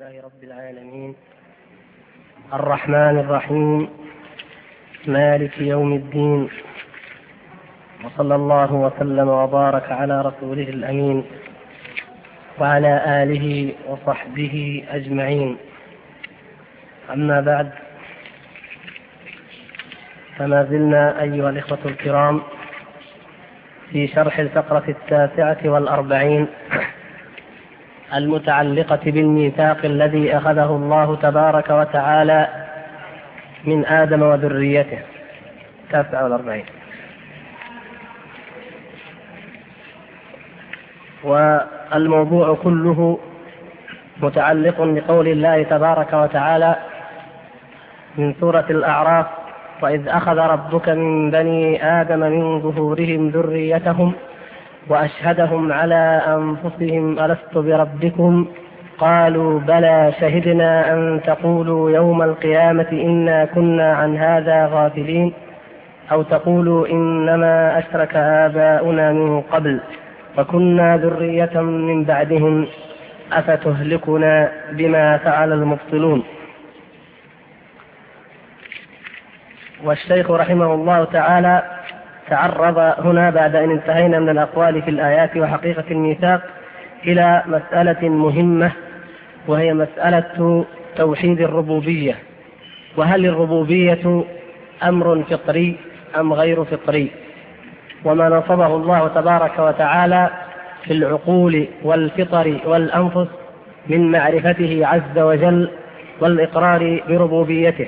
لله رب العالمين الرحمن الرحيم مالك يوم الدين، وصلى الله وسلم وبارك على رسوله الأمين وعلى آله وصحبه أجمعين. أما بعد، فما زلنا أيها الإخوة الكرام في شرح الفقرة 49 المتعلقة بالميثاق الذي أخذه الله تبارك وتعالى من آدم وذريته. 49. والموضوع كله متعلق بقول الله تبارك وتعالى من سورة الأعراف: وإذ أخذ ربك من بني آدم من ظهورهم ذريتهم وأشهدهم على أنفسهم ألست بربكم قالوا بلى شهدنا أن تقولوا يوم القيامة إنا كنا عن هذا غافلين أو تقولوا إنما أشرك آباؤنا من قبل وكنا ذرية من بعدهم أفتهلكنا بما فعل المبطلون. والشيخ رحمه الله تعالى تعرض هنا بعد أن انتهينا من الأقوال في الآيات وحقيقة الميثاق إلى مسألة مهمة، وهي مسألة توحيد الربوبية. وهل الربوبية أمر فطري أم غير فطري؟ وما نصبه الله تبارك وتعالى في العقول والفطر والأنفس من معرفته عز وجل والإقرار بربوبيته.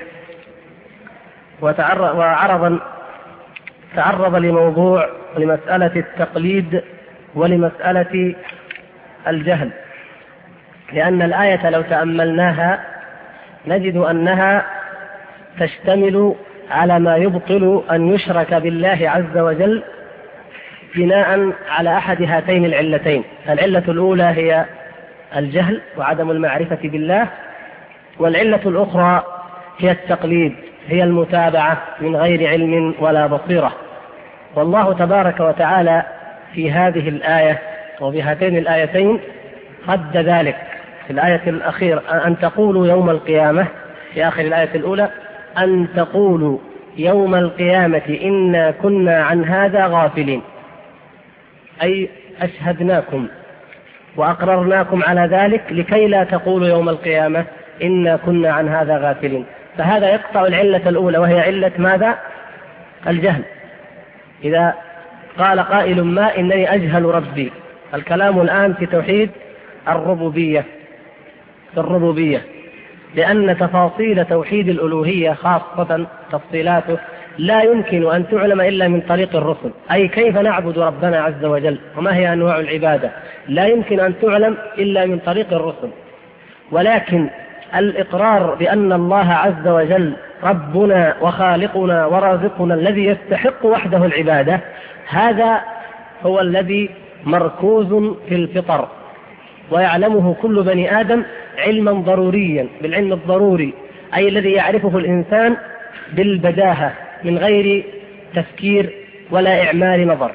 تعرض لمسألة التقليد ولمسألة الجهل، لأن الآية لو تأملناها نجد أنها تشتمل على ما يبطل أن يشرك بالله عز وجل بناء على أحد هاتين العلتين. العلة الأولى هي الجهل وعدم المعرفة بالله، والعلة الأخرى هي التقليد، هي المتابعة من غير علم ولا بصيرة. والله تبارك وتعالى في هذه الآية وبهاتين الآيتين رد ذلك في الآية الأخيرة: أن تقولوا يوم القيامة، في آخر الآية الأولى: أن تقولوا يوم القيامة إنا كنا عن هذا غافلين، أي أشهدناكم وأقررناكم على ذلك لكي لا تقولوا يوم القيامة إنا كنا عن هذا غافلين. فهذا يقطع العلة الأولى، وهي علة ماذا؟ الجهل. إذا قال قائل ما إنني أجهل ربي، الكلام الآن في توحيد الربوبية، في الربوبية، لأن تفاصيل توحيد الألوهية خاصة تفصيلاته لا يمكن أن تعلم إلا من طريق الرسل، أي كيف نعبد ربنا عز وجل وما هي أنواع العبادة لا يمكن أن تعلم إلا من طريق الرسل. ولكن الإقرار بأن الله عز وجل ربنا وخالقنا ورازقنا الذي يستحق وحده العبادة، هذا هو الذي مركوز في الفطر، ويعلمه كل بني آدم علما ضروريا، بالعلم الضروري، أي الذي يعرفه الإنسان بالبداهة من غير تفكير ولا إعمال نظر.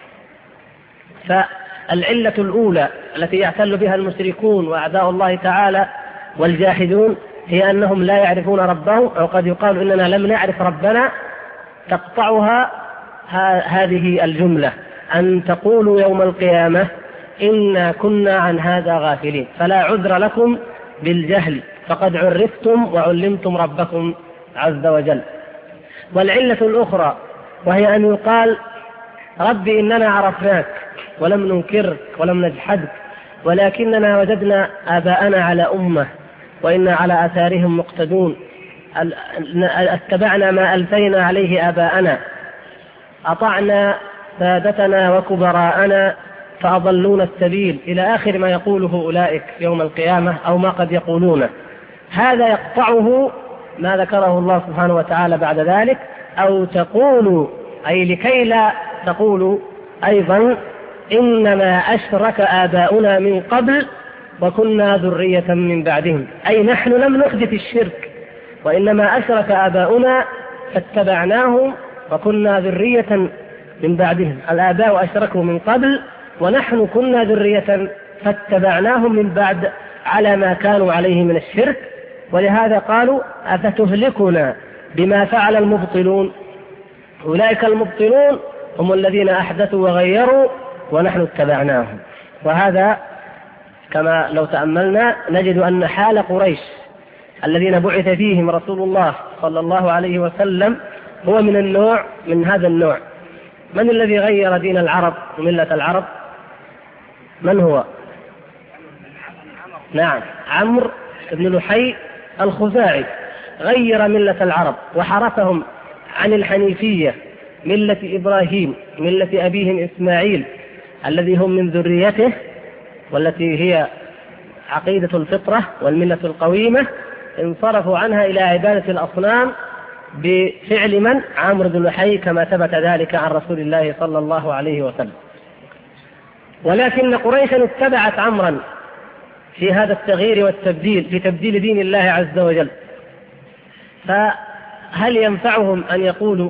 فالعلة الأولى التي يعتل بها المشركون وأعداء الله تعالى والجاحدون هي أنهم لا يعرفون ربه، أو قد يقال إننا لم نعرف ربنا، تقطعها هذه الجملة: أن تقولوا يوم القيامة إنا كنا عن هذا غافلين. فلا عذر لكم بالجهل، فقد عرفتم وعلمتم ربكم عز وجل. والعلة الأخرى وهي أن يقال: ربي إننا عرفناك ولم ننكرك ولم نجحدك، ولكننا وجدنا آباءنا على أمة وإنا على آثارهم مقتدون، اتبعنا ما ألفينا عليه آباءنا، أطعنا سادتنا وكبراءنا فأضلونا السبيل، إلى آخر ما يقوله أولئك يوم القيامة أو ما قد يقولونه. هذا يقطعه ما ذكره الله سبحانه وتعالى بعد ذلك: أو تقولوا، أي لكي لا تقولوا أيضا إنما أشرك آباؤنا من قبل وكنا ذرية من بعدهم، أي نحن لم نحدث الشرك وإنما أشرك آباؤنا فاتبعناهم وكنا ذرية من بعدهم. الآباء أشركوا من قبل ونحن كنا ذرية فاتبعناهم من بعد على ما كانوا عليه من الشرك، ولهذا قالوا أفتهلكنا بما فعل المبطلون. أولئك المبطلون هم الذين أحدثوا وغيروا ونحن اتبعناهم. وهذا كما لو تأملنا نجد أن حال قريش الذين بعث فيهم رسول الله صلى الله عليه وسلم هو من هذا النوع. من الذي غير دين العرب وملة العرب؟ من هو؟ نعم، عمرو بن لحي الخزاعي غير ملة العرب وحرفهم عن الحنيفية، ملة إبراهيم، ملة أبيهم إسماعيل الذي هم من ذريته، والتي هي عقيدة الفطرة والملة القويمة. انصرفوا عنها إلى عبادة الأصنام بفعل من؟ عمرو بن لحي، كما ثبت ذلك عن رسول الله صلى الله عليه وسلم. ولكن قريشا اتبعت عمرا في هذا التغيير والتبديل، في تبديل دين الله عز وجل. فهل ينفعهم أن يقولوا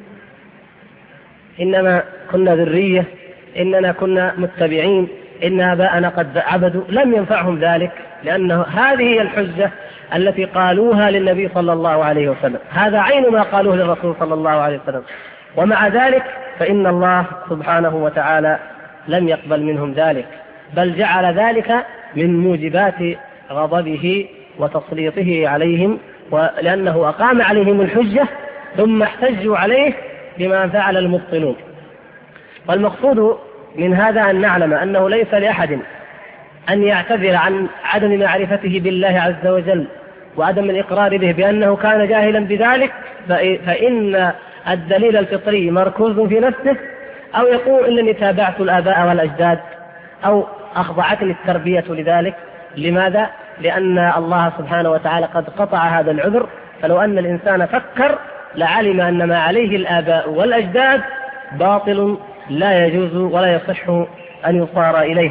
إنما كنا ذرية، إننا كنا متبعين، إن آباءنا قد عبدوا؟ لم ينفعهم ذلك، لأنه هذه هي الحجة التي قالوها للنبي صلى الله عليه وسلم، هذا عين ما قالوه للرسول صلى الله عليه وسلم. ومع ذلك فإن الله سبحانه وتعالى لم يقبل منهم ذلك، بل جعل ذلك من موجبات غضبه وتسليطه عليهم، ولأنه أقام عليهم الحجة ثم احتجوا عليه بما فعل المبطلون. والمقصود من هذا أن نعلم أنه ليس لأحد أن يعتذر عن عدم معرفته بالله عز وجل وعدم الإقرار به بأنه كان جاهلا بذلك، فإن الدليل الفطري مركوز في نفسه، أو يقول إنني تابعت الآباء والأجداد أو أخضعتني التربية لذلك. لماذا؟ لأن الله سبحانه وتعالى قد قطع هذا العذر، فلو أن الإنسان فكر لعلم أن ما عليه الآباء والأجداد باطل لا يجوز ولا يصح أن يصار إليه.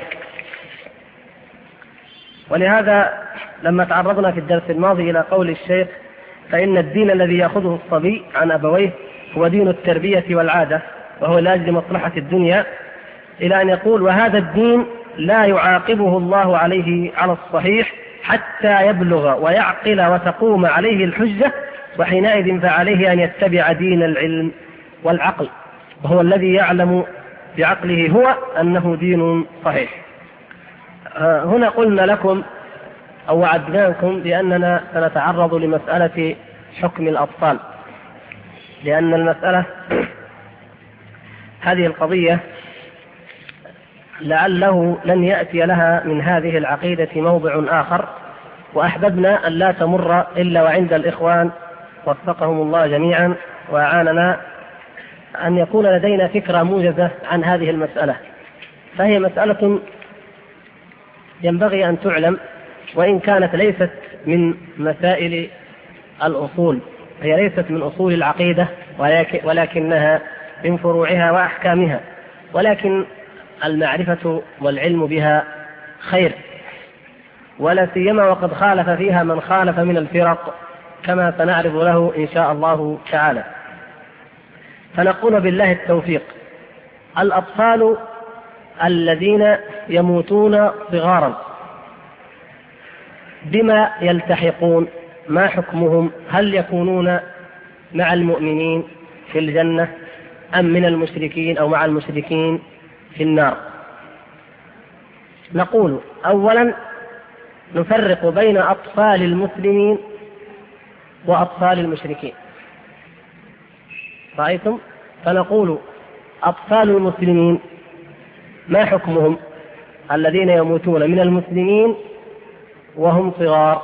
ولهذا لما تعرضنا في الدرس الماضي إلى قول الشيخ فإن الدين الذي يأخذه الصبي عن أبويه هو دين التربية والعادة، وهو لأجل مصلحة الدنيا، إلى أن يقول وهذا الدين لا يعاقبه الله عليه على الصحيح حتى يبلغ ويعقل وتقوم عليه الحجة، وحينئذ فعليه أن يتبع دين العلم والعقل، وهو الذي يعلم بعقله هو أنه دين صحيح. هنا قلنا لكم أو وعدناكم بأننا سنتعرض لمسألة حكم الأطفال، لأن المسألة هذه القضية لعله لن يأتي لها من هذه العقيدة موضع آخر، وأحببنا أن لا تمر إلا وعند الإخوان وفقهم الله جميعا وأعاننا أن يكون لدينا فكرة موجزة عن هذه المسألة. فهي مسألة ينبغي أن تعلم، وإن كانت ليست من مسائل الأصول، هي ليست من أصول العقيدة، ولكنها من فروعها وأحكامها، ولكن المعرفة والعلم بها خير، ولا سيما وقد خالف فيها من خالف من الفرق كما سنعرض له إن شاء الله تعالى. فنقول بالله التوفيق: الأطفال الذين يموتون صغارا بما يلتحقون؟ ما حكمهم؟ هل يكونون مع المؤمنين في الجنة أم من المشركين أو مع المشركين في النار؟ نقول أولا نفرق بين أطفال المسلمين وأطفال المشركين. رأيتم؟ فنقول أطفال المسلمين ما حكمهم؟ الذين يموتون من المسلمين وهم صغار.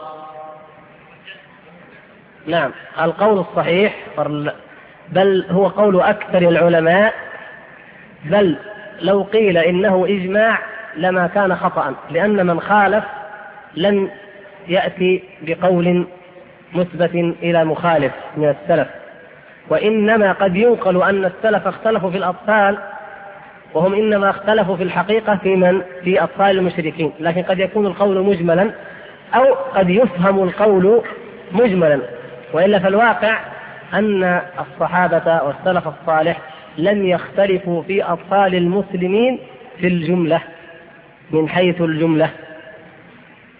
نعم، القول الصحيح بل هو قول أكثر العلماء، بل لو قيل إنه إجماع لما كان خطأ، لأن من خالف لم يأتي بقول مثبت إلى مخالف من السلف، وإنما قد ينقل أن السلف اختلفوا في الأطفال، وهم إنما اختلفوا في الحقيقة في أطفال المشركين، لكن قد يكون القول مجملا أو قد يفهم القول مجملا. وإلا فالواقع أن الصحابة والسلف الصالح لم يختلفوا في أطفال المسلمين في الجملة من حيث الجملة.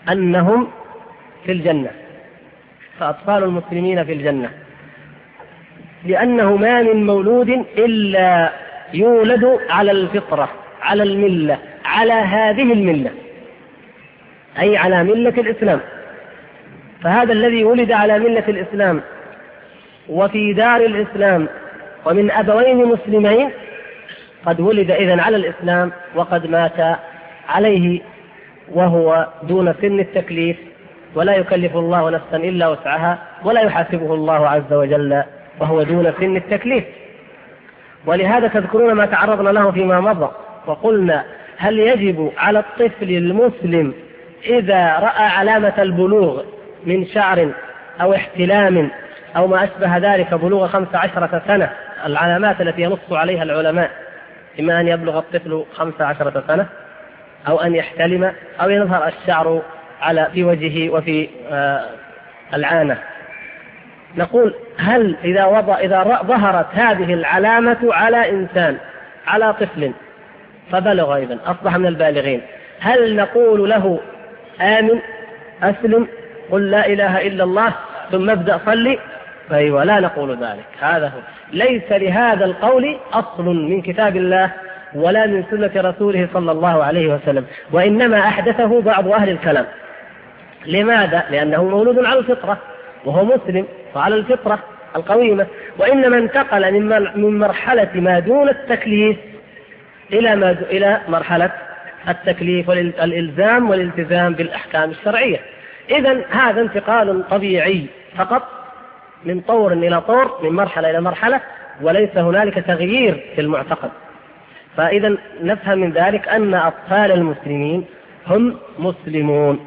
أنهم في الجنة، فأطفال المسلمين في الجنة، لأنه ما من مولود إلا يولد على الفطرة، على الملة، على هذه الملة، أي على ملة الإسلام. فهذا الذي ولد على ملة الإسلام وفي دار الإسلام ومن أبوين مسلمين قد ولد إذن على الإسلام وقد مات عليه وهو دون سن التكليف، ولا يكلف الله نفسا إلا وسعها، ولا يحاسبه الله عز وجل وهو دون سن التكليف. ولهذا تذكرون ما تعرضنا له فيما مضى وقلنا: هل يجب على الطفل المسلم إذا رأى علامة البلوغ من شعر أو احتلام أو ما أشبه ذلك بلوغ 15 سنة، العلامات التي ينص عليها العلماء، إما أن يبلغ الطفل 15 سنة أو أن يحتلم أو يظهر الشعر في وجهه وفي العانة، نقول: هل إذا ظهرت هذه العلامة على إنسان، على طفل فبلغ أيضا أصبح من البالغين، هل نقول له: آمن، أسلم، قل لا إله إلا الله ثم ابدأ صلي؟ أيوة، لا نقول ذلك. هذا هو، ليس لهذا القول أصل من كتاب الله ولا من سنة رسوله صلى الله عليه وسلم، وإنما أحدثه بعض أهل الكلام. لماذا؟ لأنه مولود على الفطرة وهو مسلم وعلى الفطرة القويمة، وإنما انتقل من مرحلة ما دون التكليف إلى مرحلة التكليف والإلزام والالتزام بالأحكام الشرعية. إذن هذا انتقال طبيعي فقط من طور إلى طور، من مرحلة إلى مرحلة، وليس هنالك تغيير في المعتقد. فإذا نفهم من ذلك أن أطفال المسلمين هم مسلمون.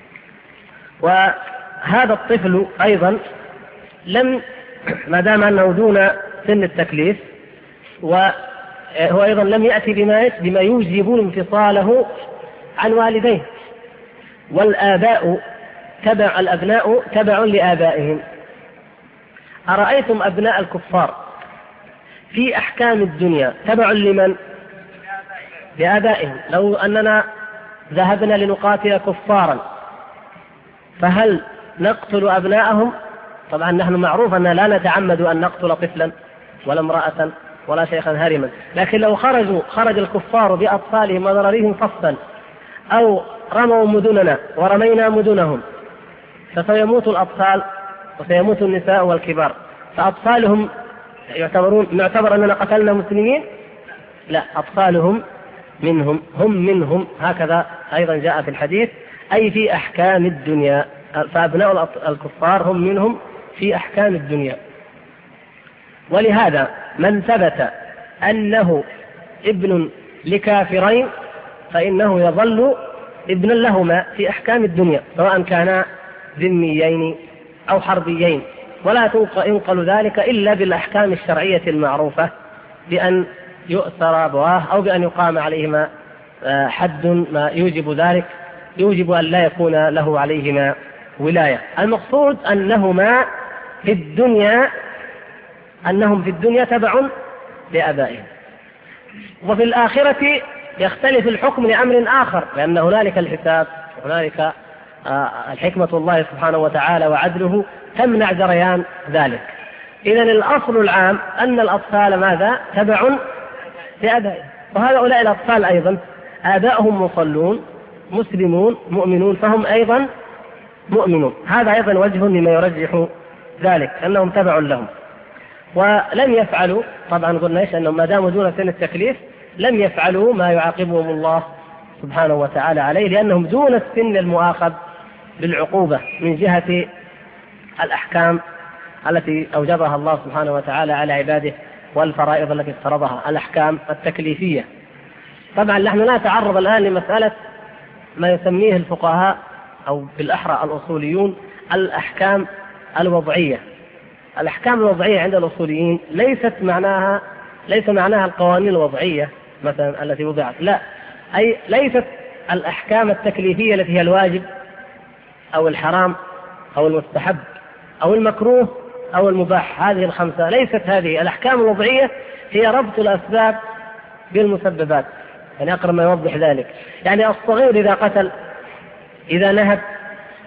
وهذا الطفل أيضا ما دام أنه دون سن التكليف، وهو أيضا لم يأتي بما يوجب انفصاله عن والديه، والآباء الأبناء تبع لآبائهم. أرأيتم أبناء الكفار في أحكام الدنيا تبع لمن؟ لآبائهم. لو أننا ذهبنا لنقاتل كفارا فهل نقتل أبناءهم؟ طبعا نحن معروف أننا لا نتعمد أن نقتل طفلا ولا امرأة ولا شيخا هرما، لكن لو خرج الكفار بأطفالهم وضررهم صفا، أو رموا مدننا ورمينا مدنهم، فسيموت الأطفال وسيموت النساء والكبار، فأطفالهم نعتبر أننا قتلنا مسلمين؟ لا، أطفالهم هم منهم، هكذا أيضا جاء في الحديث، أي في أحكام الدنيا. فأبناء الكفار هم منهم في أحكام الدنيا. ولهذا من ثبت أنه ابن لكافرين فإنه يظل ابنا لهما في أحكام الدنيا، سواء كانا ذميين أو حربيين، ولا ينقل ذلك إلا بالأحكام الشرعية المعروفة، بأن يؤثر أبواه أو بأن يقام عليهما حد ما يوجب ذلك، يوجب أن لا يكون له عليهما ولاية. المقصود أنهم في الدنيا تبع لآبائهم، وفي الآخرة يختلف الحكم لأمر آخر، لأن هنالك الحساب، هنالك الحكمة الله سبحانه وتعالى وعدله تمنع جريان ذلك. إذن الأصل العام أن الأطفال ماذا؟ تبع لآبائهم، وهؤلاء الأطفال أيضا آباؤهم مصلون مسلمون مؤمنون، فهم أيضا مؤمنون. هذا أيضا وجه مما يرجح ذلك، أنهم تبع لهم. ولم يفعلوا، طبعا قلنا أنهم ما داموا دون سن التكليف لم يفعلوا ما يعاقبهم الله سبحانه وتعالى عليه، لأنهم دون السن المؤاخذ بالعقوبة من جهة الأحكام التي أوجبها الله سبحانه وتعالى على عباده والفرائض التي افترضها، الأحكام التكليفية. طبعا نحن لا نتعرض الآن لمسألة ما يسميه الفقهاء أو بالأحرى الأصوليون الأحكام الوضعية. الأحكام الوضعية عند الأصوليين ليس معناها القوانين الوضعية مثلا التي وضعت، لا، أي ليست الأحكام التكليفية التي هي الواجب أو الحرام أو المستحب أو المكروه أو المباح، هذه الخمسة ليست هذه. الأحكام الوضعية هي ربط الأسباب بالمسببات، يعني أقرب ما يوضح ذلك. يعني الصغير إذا قتل، إذا نهب،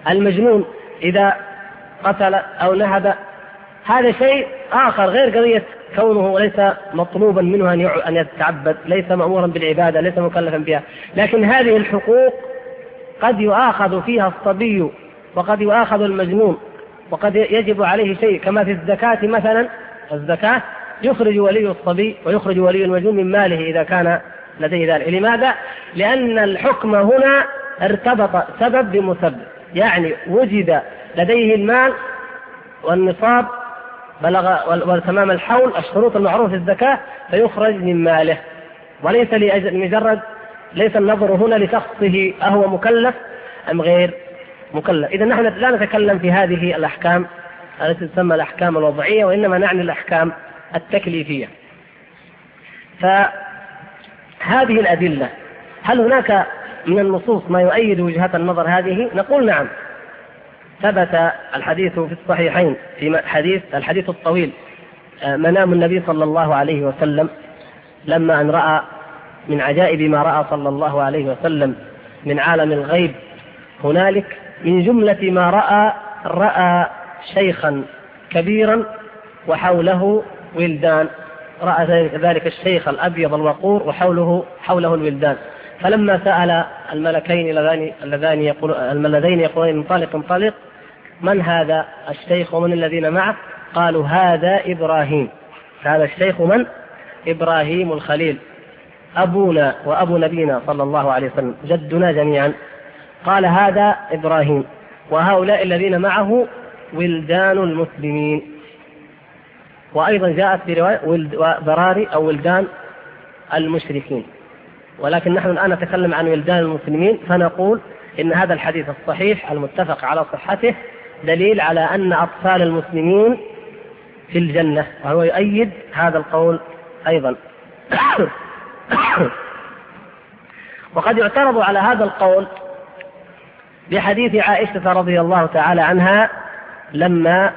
المجنون إذا قتل أو نهب هذا شيء آخر غير قضية كونه ليس مطلوبا منه أن يتعبد، ليس مأمورا بالعبادة، ليس مكلفا بها. لكن هذه الحقوق قد يؤاخذ فيها الصبي وقد يؤاخذ المجنون وقد يجب عليه شيء، كما في الزكاة مثلا. الزكاة يخرج ولي الصبي ويخرج ولي المجنون من ماله إذا كان لديه ذلك. لماذا؟ لأن الحكم هنا ارتبط سبب بمسبب، يعني وجد لديه المال والنصاب بلغ وتمام الحول، الشروط المعروف في الزكاة، فيخرج من ماله، وليس لمجرد، ليس النظر هنا لشخصه أهو مكلف أم غير مكلف. إذا نحن لا نتكلم في هذه الأحكام التي تسمى الأحكام الوضعية، وإنما نعني الأحكام التكليفية. فهذه الأدلة، هل هناك من النصوص ما يؤيد وجهة النظر هذه؟ نقول نعم. ثبت الحديث في الصحيحين في الحديث الطويل، منام النبي صلى الله عليه وسلم لما أن رأى من عجائب ما رأى صلى الله عليه وسلم من عالم الغيب هنالك، من جملة ما رأى شيخا كبيرا وحوله ولدان، رأى ذلك الشيخ الأبيض الوقور وحوله الولدان. فلما سأل الملكين اللذين يقولون انطلق من هذا الشيخ ومن الذين معه؟ قالوا هذا إبراهيم. هذا الشيخ من؟ إبراهيم الخليل، أبونا وأبو نبينا صلى الله عليه وسلم، جدنا جميعا. قال هذا إبراهيم، وهؤلاء الذين معه ولدان المسلمين. وأيضا جاءت في رواية براري أو ولدان المشركين، ولكن نحن الآن نتكلم عن ولدان المسلمين، فنقول إن هذا الحديث الصحيح المتفق على صحته دليل على أن أطفال المسلمين في الجنة، وهو يؤيد هذا القول أيضا. وقد يعترض على هذا القول بحديث عائشة رضي الله تعالى عنها لما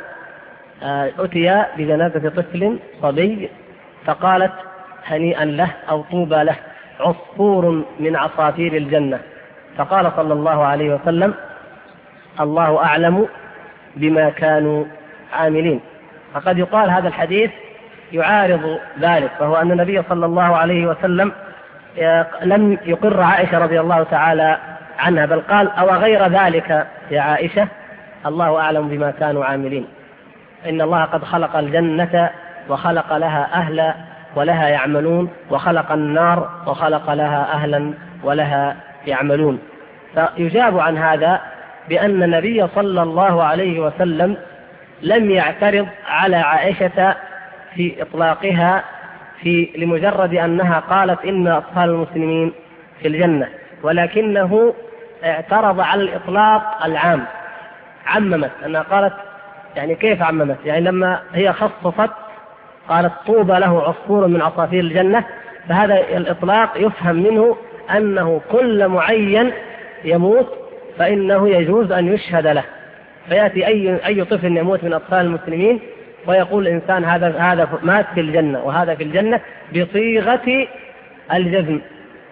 أتي بجنازة طفل صبي فقالت هنيئا له أو طوبى له، عصفور من عصافير الجنة. فقال صلى الله عليه وسلم الله أعلم بما كانوا عاملين. فقد يقال هذا الحديث يعارض ذلك، وهو أن النبي صلى الله عليه وسلم لم يقر عائشة رضي الله تعالى عنها، بل قال أو غير ذلك يا عائشة الله أعلم بما كانوا عاملين، إن الله قد خلق الجنة وخلق لها أهلا ولها يعملون، وخلق النار وخلق لها أهلا ولها يعملون. فيجاب عن هذا بأن النبي صلى الله عليه وسلم لم يعترض على عائشة في إطلاقها لمجرد أنها قالت إن أطفال المسلمين في الجنة، ولكنه اعترض على الإطلاق العام، عممت أنها قالت، يعني كيف عممت؟ يعني لما هي خصصت قالت طوبى له عصفور من عصافير الجنة، فهذا الإطلاق يفهم منه أنه كل معين يموت فإنه يجوز أن يشهد له، فيأتي أي طفل يموت من أطفال المسلمين ويقول الإنسان هذا مات في الجنة وهذا في الجنة بصيغة الجزم.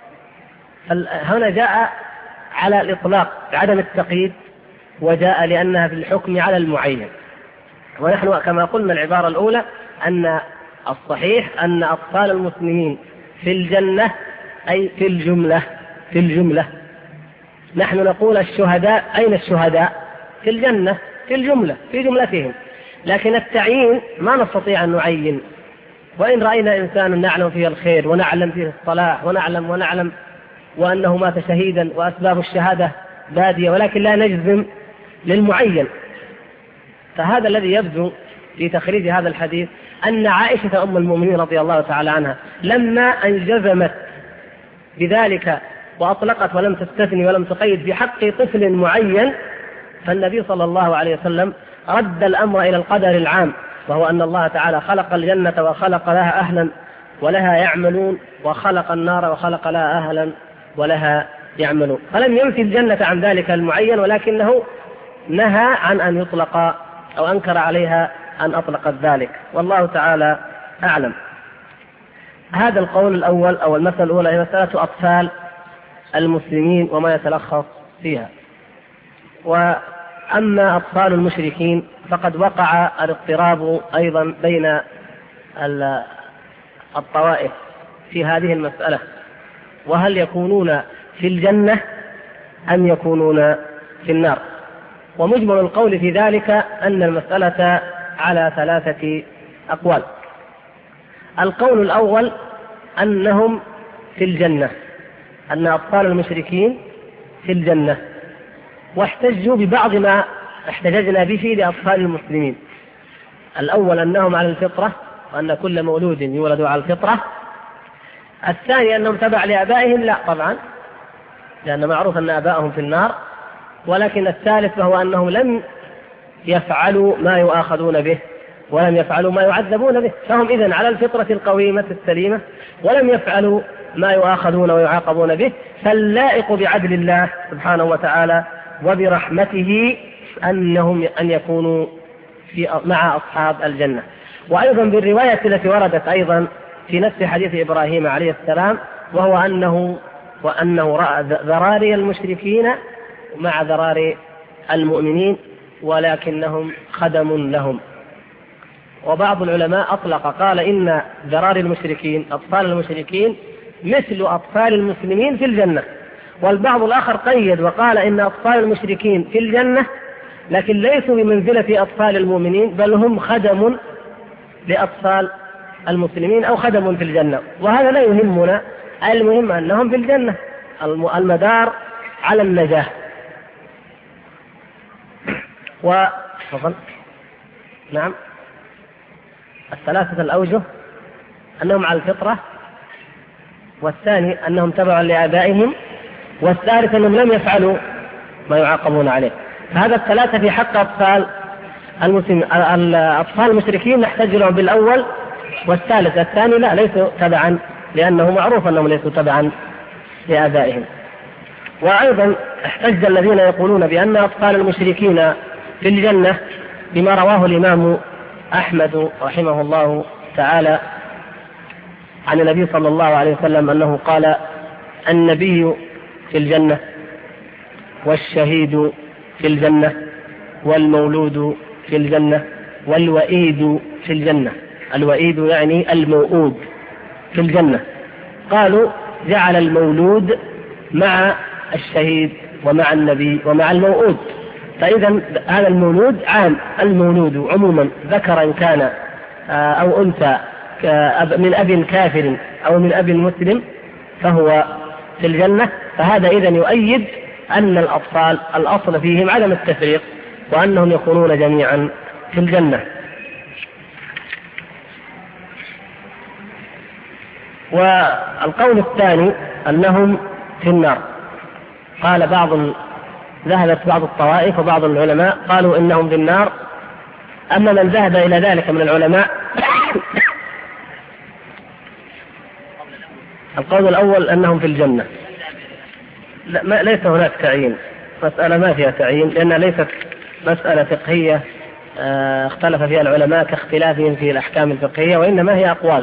هنا جاء على الإطلاق بعدم التقييد، وجاء لأنها في الحكم على المعين. ونحن كما قلنا العبارة الأولى أن الصحيح أن أطفال المسلمين في الجنة أي في الجملة. نحن نقول الشهداء، أين الشهداء؟ في الجنة في جملتهم، لكن التعيين ما نستطيع أن نعين. وإن رأينا إنسانا نعلم فيه الخير ونعلم فيه الصلاح ونعلم وأنه مات شهيدا وأسباب الشهادة بادية، ولكن لا نجزم للمعين. فهذا الذي يبدو في تخريج هذا الحديث أن عائشة أم المؤمنين رضي الله تعالى عنها لما أنجزمت بذلك وأطلقت ولم تستثني ولم تقيد بحق طفل معين، فالنبي صلى الله عليه وسلم رد الأمر إلى القدر العام، وهو أن الله تعالى خلق الجنة وخلق لها أهلا ولها يعملون، وخلق النار وخلق لها أهلا ولها يعملون. فلم ينفي الجنة عن ذلك المعين، ولكنه نهى عن أن يطلق أو أنكر عليها أن أطلقت ذلك، والله تعالى أعلم. هذا القول الأول أو المسألة الأولى هي مسألة أطفال المسلمين وما يتلخص فيها. أما أطفال المشركين فقد وقع الاضطراب أيضا بين الطوائف في هذه المسألة، وهل يكونون في الجنة أم يكونون في النار؟ ومجمل القول في ذلك أن المسألة على 3 أقوال. القول الأول أنهم في الجنة، أن أطفال المشركين في الجنة، واحتجوا ببعض ما احتججنا به لأطفال المسلمين. الأول أنهم على الفطرة، وأن كل مولود يولد على الفطرة. الثاني أنهم تبع لآبائهم، لا طبعا، لأن معروف أن آبائهم في النار. ولكن الثالث وهو أنهم لم يفعلوا ما يؤاخذون به ولم يفعلوا ما يعذبون به، فهم إذن على الفطرة القويمة السليمة ولم يفعلوا ما يؤاخذون ويعاقبون به. فاللائق بعدل الله سبحانه وتعالى وبرحمته أن يكونوا مع أصحاب الجنة. وأيضا بالرواية التي وردت أيضا في نفس حديث إبراهيم عليه السلام، وهو أنه رأى ذراري المشركين مع ذراري المؤمنين ولكنهم خدم لهم. وبعض العلماء أطلق قال إن ذراري المشركين أطفال المشركين مثل أطفال المسلمين في الجنة. والبعض الآخر قيد وقال إن أطفال المشركين في الجنة لكن ليسوا بمنزلة أطفال المؤمنين، بل هم خدم لأطفال المسلمين أو خدم في الجنة. وهذا لا يهمنا، المهم أنهم في الجنة، المدار على النجاة. نعم، 3 الأوجه أنهم على الفطرة، والثاني أنهم تبعوا لآبائهم، والثالث أنهم لم يفعلوا ما يعاقبون عليه. هذا 3 في حق أطفال المسلمين. الأطفال المشركين نحتج لهم بالأول والثالث، الثاني لا، ليسوا تبعا، لأنه معروف أنهم ليسوا تبعا لآبائهم. وأيضا احتج الذين يقولون بأن أطفال المشركين في الجنة بما رواه الإمام أحمد رحمه الله تعالى عن النبي صلى الله عليه وسلم أنه قال: النبي في الجنة، والشهيد في الجنة، والمولود في الجنة، والوئيد في الجنة. الوئيد يعني الموؤود في الجنة. قالوا: جعل المولود مع الشهيد ومع النبي ومع الموؤود، فإذا هذا المولود عام، المولود عموما ذكرا كان أو أنثى، من أب كافر أو من أب مسلم، فهو في الجنة. فهذا إذن يؤيد أن الأطفال الأصل فيهم عدم التفريق، وأنهم يكونون جميعا في الجنة. والقول الثاني أنهم في النار. قال ذهبت بعض الطوائف وبعض العلماء قالوا إنهم في النار. أما من ذهب إلى ذلك من العلماء القول الأول أنهم في الجنة. ليس هناك تعيين، مسألة ما فيها تعيين، لأنها ليست مسألة فقهية اختلف فيها العلماء كاختلافهم في الأحكام الفقهية، وإنما هي أقوال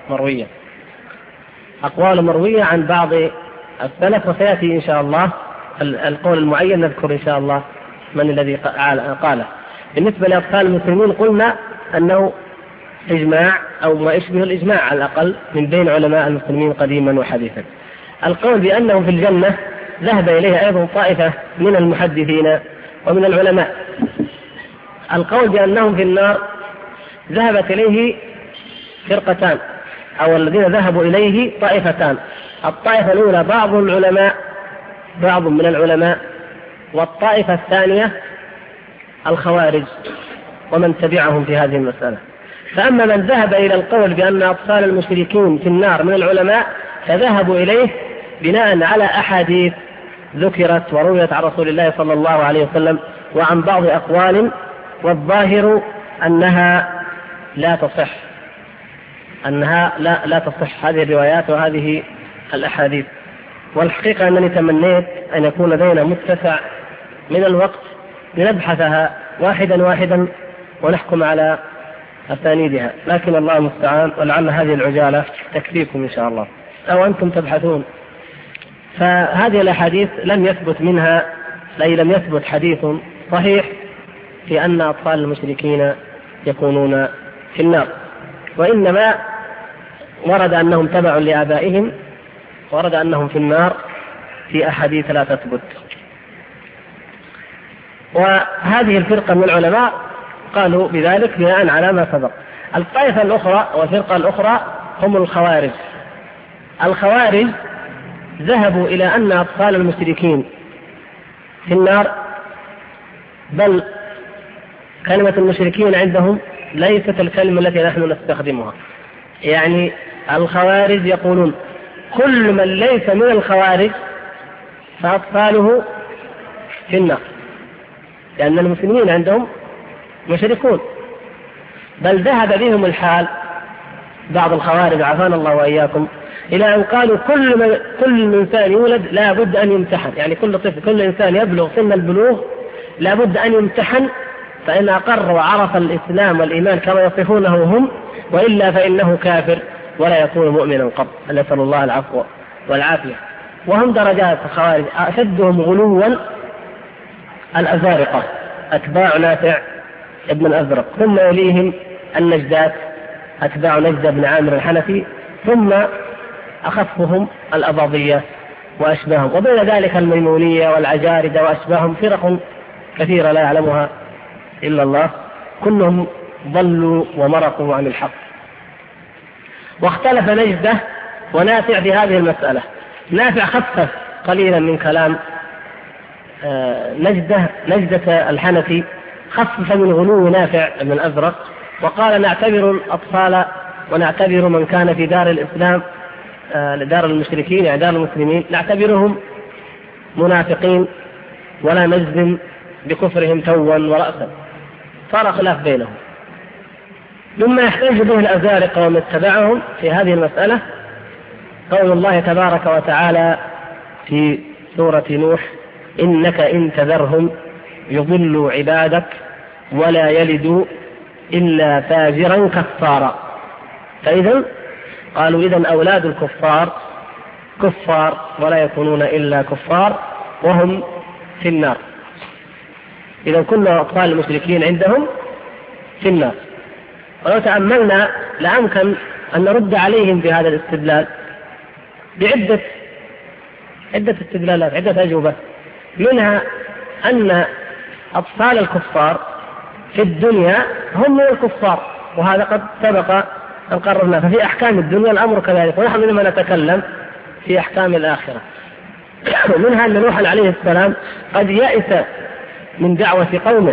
مروية عن بعض السلف. وسيأتي إن شاء الله القول المعين، نذكر إن شاء الله من الذي قاله. بالنسبة لأطفال المسلمين قلنا أنه إجماع أو ما يشبه الإجماع على الأقل من بين علماء المسلمين قديما وحديثا. القول بأنهم في الجنة ذهب إليه أيضا طائفة من المحدثين ومن العلماء. القول بأنهم في النار ذهبت إليه فرقتان، أو الذين ذهبوا إليه طائفتان. الطائفة الأولى بعض من العلماء، والطائفة الثانية الخوارج ومن تبعهم في هذه المسألة. فأما من ذهب إلى القول بأن أطفال المشركين في النار من العلماء فذهبوا إليه بناء على أحاديث ذكرت ورويت عن رسول الله صلى الله عليه وسلم وعن بعض أقوال، والظاهر أنها لا تصح، لا تصح هذه الروايات وهذه الأحاديث. والحقيقة أنني تمنيت أن يكون لدينا متسع من الوقت لنبحثها واحدا ونحكم على أسانيدها، لكن الله المستعان، ولعل هذه العجالة تكفيكم إن شاء الله، أو أنتم تبحثون. فهذه الأحاديث لم يثبت حديث صحيح في أن أطفال المشركين يكونون في النار، وإنما ورد أنهم تبع لآبائهم، ورد أنهم في النار في أحاديث لا تثبت. وهذه الفرقة من العلماء قالوا بذلك بناء على ما سبق. الطائفة الأخرى والفرقة الأخرى هم الخوارج. الخوارج ذهبوا إلى أن أطفال المشركين في النار، بل كلمة المشركين عندهم ليست الكلمة التي نحن نستخدمها. يعني الخوارج يقولون كل من ليس من الخوارج فأطفاله في النار، لأن المسلمين عندهم مشركون. بل ذهب بهم الحال بعض الخوارج عافانا الله وإياكم إلى أن قالوا كل إنسان يولد لا بد أن يمتحن، يعني كل طفل كل إنسان يبلغ سن البلوغ لا بد أن يمتحن، فإن أقر وعرف الإسلام والإيمان كما يصفونه هم، وإلا فإنه كافر ولا يكون مؤمنا قط. نسأل الله العفو والعافية. وهم درجات الخوارج، أشدهم غلوا الأزارقة أتباع نافع ابن الأزرق، ثم يليهم النجدات أتباع نجد بن عامر الحنفي، ثم أخفهم الأباضية وأشباههم، وبين ذلك الميمونية والعجاردة وأشباههم، فرق كثيرة لا يعلمها إلا الله، كلهم ضلوا ومرقوا عن الحق. واختلف نجدة ونافع في هذه المسألة. نافع خفف قليلا من كلام نجدة الحنفي، خفف من غلو نافع بن الأزرق، وقال نعتبر الأطفال ونعتبر من كان في دار الإسلام دار المشركين يعني دار المسلمين نعتبرهم منافقين ولا نجزم بكفرهم توا ورأسا. صار خلاف بينهم. مما يحتج به الأزارقة ومن اتبعهم في هذه المسألة قول الله تبارك وتعالى في سورة نوح إنك إن تذرهم يضلوا عبادك ولا يلدوا إلا فاجرا كفارا. فإذا قالوا إذن أولاد الكفار كفار ولا يكونون إلا كفار وهم في النار. إذا كل أطفال المشركين عندهم في النار. ولو تأملنا لأمكن أن نرد عليهم بهذا الاستدلال بعدة استدلالات، عدة أجوبة، منها أن أطفال الكفار في الدنيا هم من الكفار، وهذا قد سبق أن قررنا. ففي أحكام الدنيا الأمر كذلك، ونحن لما نتكلم في أحكام الآخرة. منها أن نوح عليه السلام قد يئس من دعوة قومه،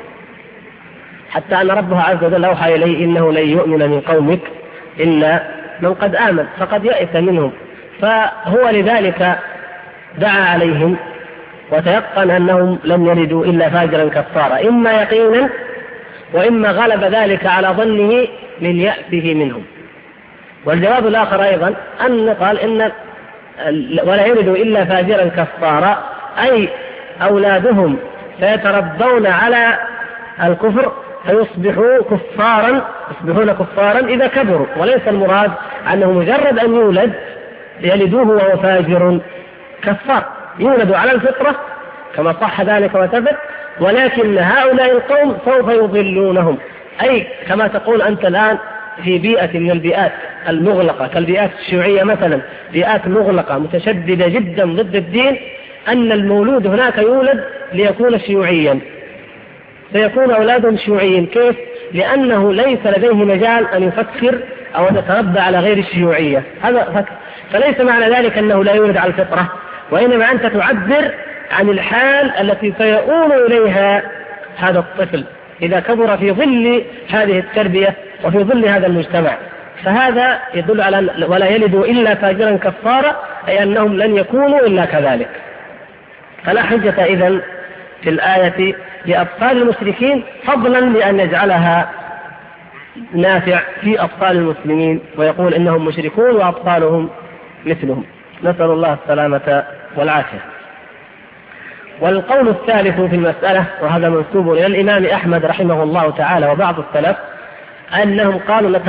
حتى أن ربه عز وجل أوحى إليه إنه لن يؤمن من قومك إلا من قد آمن، فقد يئس منهم. فهو لذلك دعا عليهم وتيقن أنهم لم يلدوا إلا فاجرا كفارا، إما يقينا وإما غلب ذلك على ظنه من يأسه منهم. والجواب الآخر أيضا أن قال إن ولا يلدوا إلا فاجرا كفارا، أي أولادهم سيتربون على الكفر فيصبحون كفارا إذا كبروا، وليس المراد أنه مجرد أن يولد يلدوه وهو فاجر كفار، يولد على الفطرة كما صح ذلك وثبت، ولكن هؤلاء القوم سوف يضلونهم. أي كما تقول أنت الآن في بيئة من البيئات المغلقة كالبيئات الشيوعية مثلا، بيئات مغلقة متشددة جدا ضد الدين، أن المولود هناك يولد ليكون شيوعيا، سيكون أولادهم شيوعيين. كيف؟ لأنه ليس لديه مجال أن يفكر أو أن يتربى على غير الشيوعية، هذا فكر. فليس معنى ذلك أنه لا يولد على الفطرة، وإنما أنت تعبر عن الحال التي سيؤول إليها هذا الطفل إذا كبر في ظل هذه التربية وفي ظل هذا المجتمع. فهذا يدل على ولا يلدوا إلا فاجرا كفارا، أي أنهم لن يكونوا إلا كذلك. فلا حجة إذن في الآية لأطفال المشركين، فضلا لأن يجعلها نافع في أطفال المسلمين ويقول إنهم مشركون وأطفالهم مثلهم. نسأل الله السلامة والعافية. والقول الثالث في المسألة، وهذا منسوب إلى الإمام أحمد رحمه الله تعالى وبعض السلف، أنهم قالوا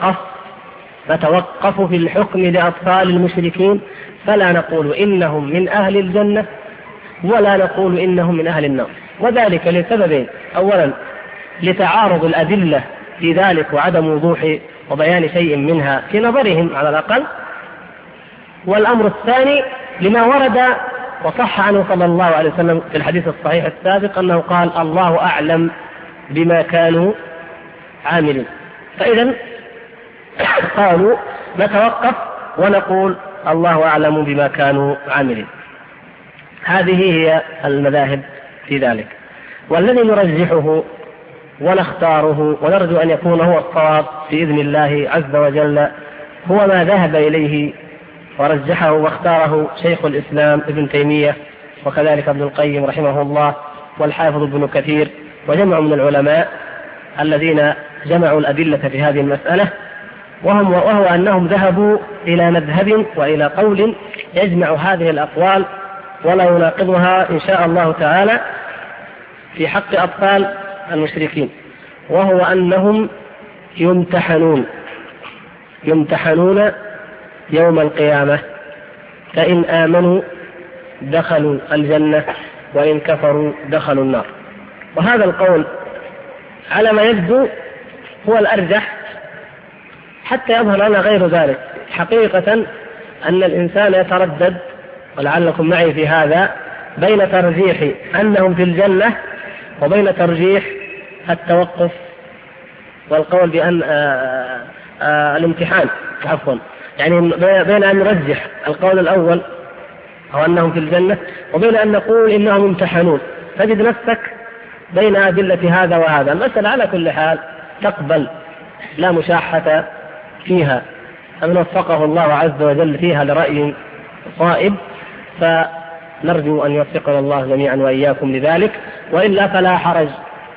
نتوقف في الحكم لأطفال المشركين، فلا نقول إنهم من أهل الجنة ولا نقول إنهم من أهل النار. وذلك لسببين: أولا لتعارض الأدلة في ذلك وعدم وضوح وبيان شيء منها في نظرهم على الأقل، والأمر الثاني لما ورد وصح عنه صلى الله عليه وسلم في الحديث الصحيح السابق أنه قال: الله أعلم بما كانوا عاملين. فإذا قالوا نتوقف ونقول الله أعلم بما كانوا عاملين. هذه هي المذاهب في ذلك، والذي نرجحه ونختاره ونرجو أن يكون هو الصواب بإذن الله عز وجل هو ما ذهب إليه ورجحه واختاره شيخ الإسلام ابن تيمية، وكذلك ابن القيم رحمه الله، والحافظ ابن كثير، وجمع من العلماء الذين جمعوا الأدلة في هذه المسألة، وهو أنهم ذهبوا إلى مذهب وإلى قول يجمع هذه الأقوال ولا يناقضها إن شاء الله تعالى في حق أطفال المشركين، وهو أنهم يمتحنون يوم القيامة، فإن آمنوا دخلوا الجنة وإن كفروا دخلوا النار. وهذا القول على ما يبدو هو الأرجح، حتى يظهر لنا غير ذلك. حقيقة أن الإنسان يتردد، ولعلكم معي في هذا، بين ترجيح أنهم في الجنة وبين ترجيح التوقف والقول بأن الامتحان، يعني بين أن نرجح القول الأول أو أنهم في الجنة وبين أن نقول إنهم يمتحنون. تجد نفسك بين أدلة هذا وهذا. المسألة على كل حال تقبل، لا مشاحة فيها، فمن وفقه الله عز وجل فيها لرأي صائب، فنرجو أن يوفقنا الله جميعا وإياكم لذلك، وإلا فلا حرج.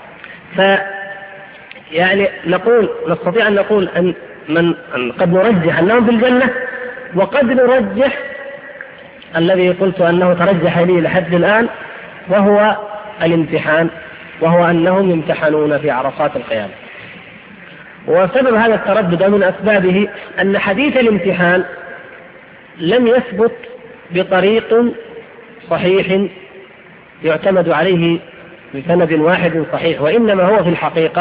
يعني نستطيع أن نقول أن قد نرجح أنهم في الجنة، وقد نرجح الذي قلت أنه ترجح لي لحد الآن، وهو الامتحان، وهو أنهم يمتحنون في عرصات القيامة. وسبب هذا التردد من أسبابه أن حديث الامتحان لم يثبت بطريق صحيح يعتمد عليه بسند واحد صحيح، وإنما هو في الحقيقة